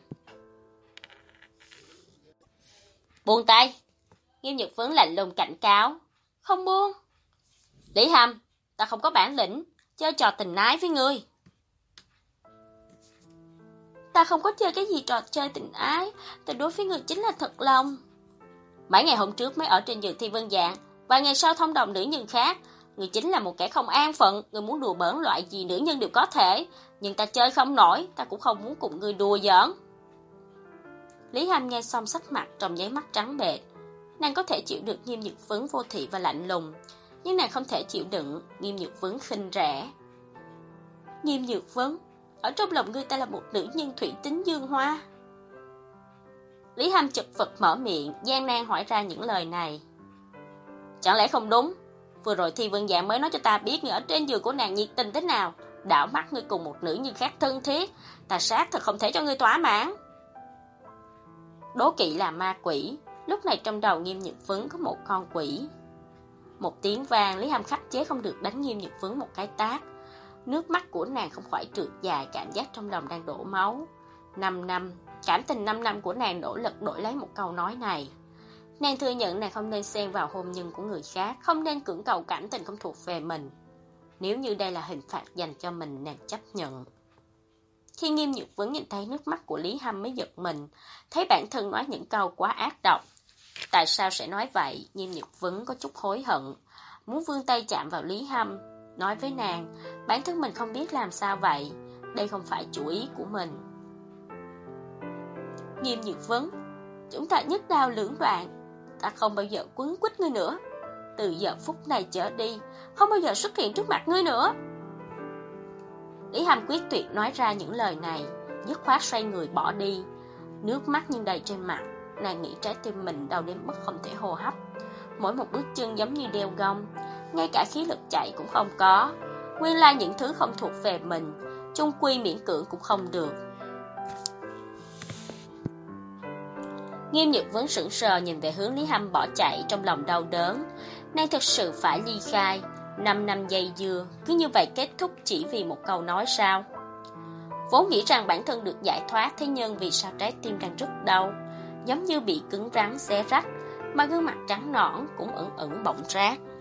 Buông tay. Nghiêm Nhược Vấn lạnh lùng cảnh cáo. Không buông. Lý Hâm, ta không có bản lĩnh chơi trò tình ái với ngươi. Ta không có chơi cái gì trò chơi tình ái, ta đối với người chính là thật lòng. Mấy ngày hôm trước mới ở trên giường Thi Vân Dạng, vài ngày sau thông đồng nữ nhân khác. Người chính là một kẻ không an phận, người muốn đùa bỡn loại gì nữ nhân đều có thể, nhưng ta chơi không nổi, ta cũng không muốn cùng người đùa giỡn. Lý Hâm nghe xong sắc mặt trong nháy mắt trắng bệch. Nàng có thể chịu được Nghiêm Nhược Vấn vô thị và lạnh lùng, nhưng nàng không thể chịu đựng Nghiêm Nhược Vấn khinh rẻ. Nghiêm Nhược Vấn, ở trong lòng ngươi ta là một nữ nhân thủy tính dương hoa. Lý Hâm chật vật mở miệng, gian nan hỏi ra những lời này. Chẳng lẽ không đúng? Vừa rồi Thi Vân Dạng mới nói cho ta biết ngươi ở trên giường của nàng nhiệt tình thế nào, đảo mắt ngươi cùng một nữ nhân khác thân thiết, ta xác thật không thể cho ngươi thỏa mãn. Đố kỵ là ma quỷ, lúc này trong đầu Nghiêm Nhược Vấn có một con quỷ. Một tiếng vang, Lý Hâm khắc chế không được đánh Nghiêm Nhược Vấn một cái tát. Nước mắt của nàng không khỏi trượt dài, cảm giác trong lòng đang đổ máu. Năm năm, cảm tình năm năm của nàng nỗ lực đổi lấy một câu nói này. Nàng thừa nhận nàng không nên xen vào hôn nhân của người khác, không nên cưỡng cầu cảm tình không thuộc về mình. Nếu như đây là hình phạt dành cho mình, nàng chấp nhận. Khi Nghiêm Nhược Vấn nhìn thấy nước mắt của Lý Hâm mới giật mình, thấy bản thân nói những câu quá ác độc. Tại sao sẽ nói vậy? Nghiêm Nhược Vấn có chút hối hận, muốn vươn tay chạm vào Lý Hâm, nói với nàng, bản thân mình không biết làm sao vậy, đây không phải chủ ý của mình. Nghiêm Nhược Vấn, chúng ta nhất đao lưỡng đoạn, ta không bao giờ quấn quýt ngươi nữa, từ giờ phút này trở đi, không bao giờ xuất hiện trước mặt ngươi nữa. Lý Hâm quyết tuyệt nói ra những lời này, dứt khoát xoay người bỏ đi, nước mắt nhưng đầy trên mặt. Nàng nghĩ trái tim mình đau đến mức không thể hô hấp, mỗi một bước chân giống như đeo gông, ngay cả khí lực chạy cũng không có. Nguyên lai những thứ không thuộc về mình, chung quy miễn cưỡng cũng không được. Nghiêm Nhược Vấn sững sờ nhìn về hướng Lý Hâm bỏ chạy, trong lòng đau đớn. Nàng thực sự phải ly khai. Năm năm dây dưa, cứ như vậy kết thúc chỉ vì một câu nói sao? Vốn nghĩ rằng bản thân được giải thoát, thế nhưng vì sao trái tim đang rất đau, giống như bị cứng rắn xé rách, mà gương mặt trắng nõn cũng ẩn ẩn bọng rát.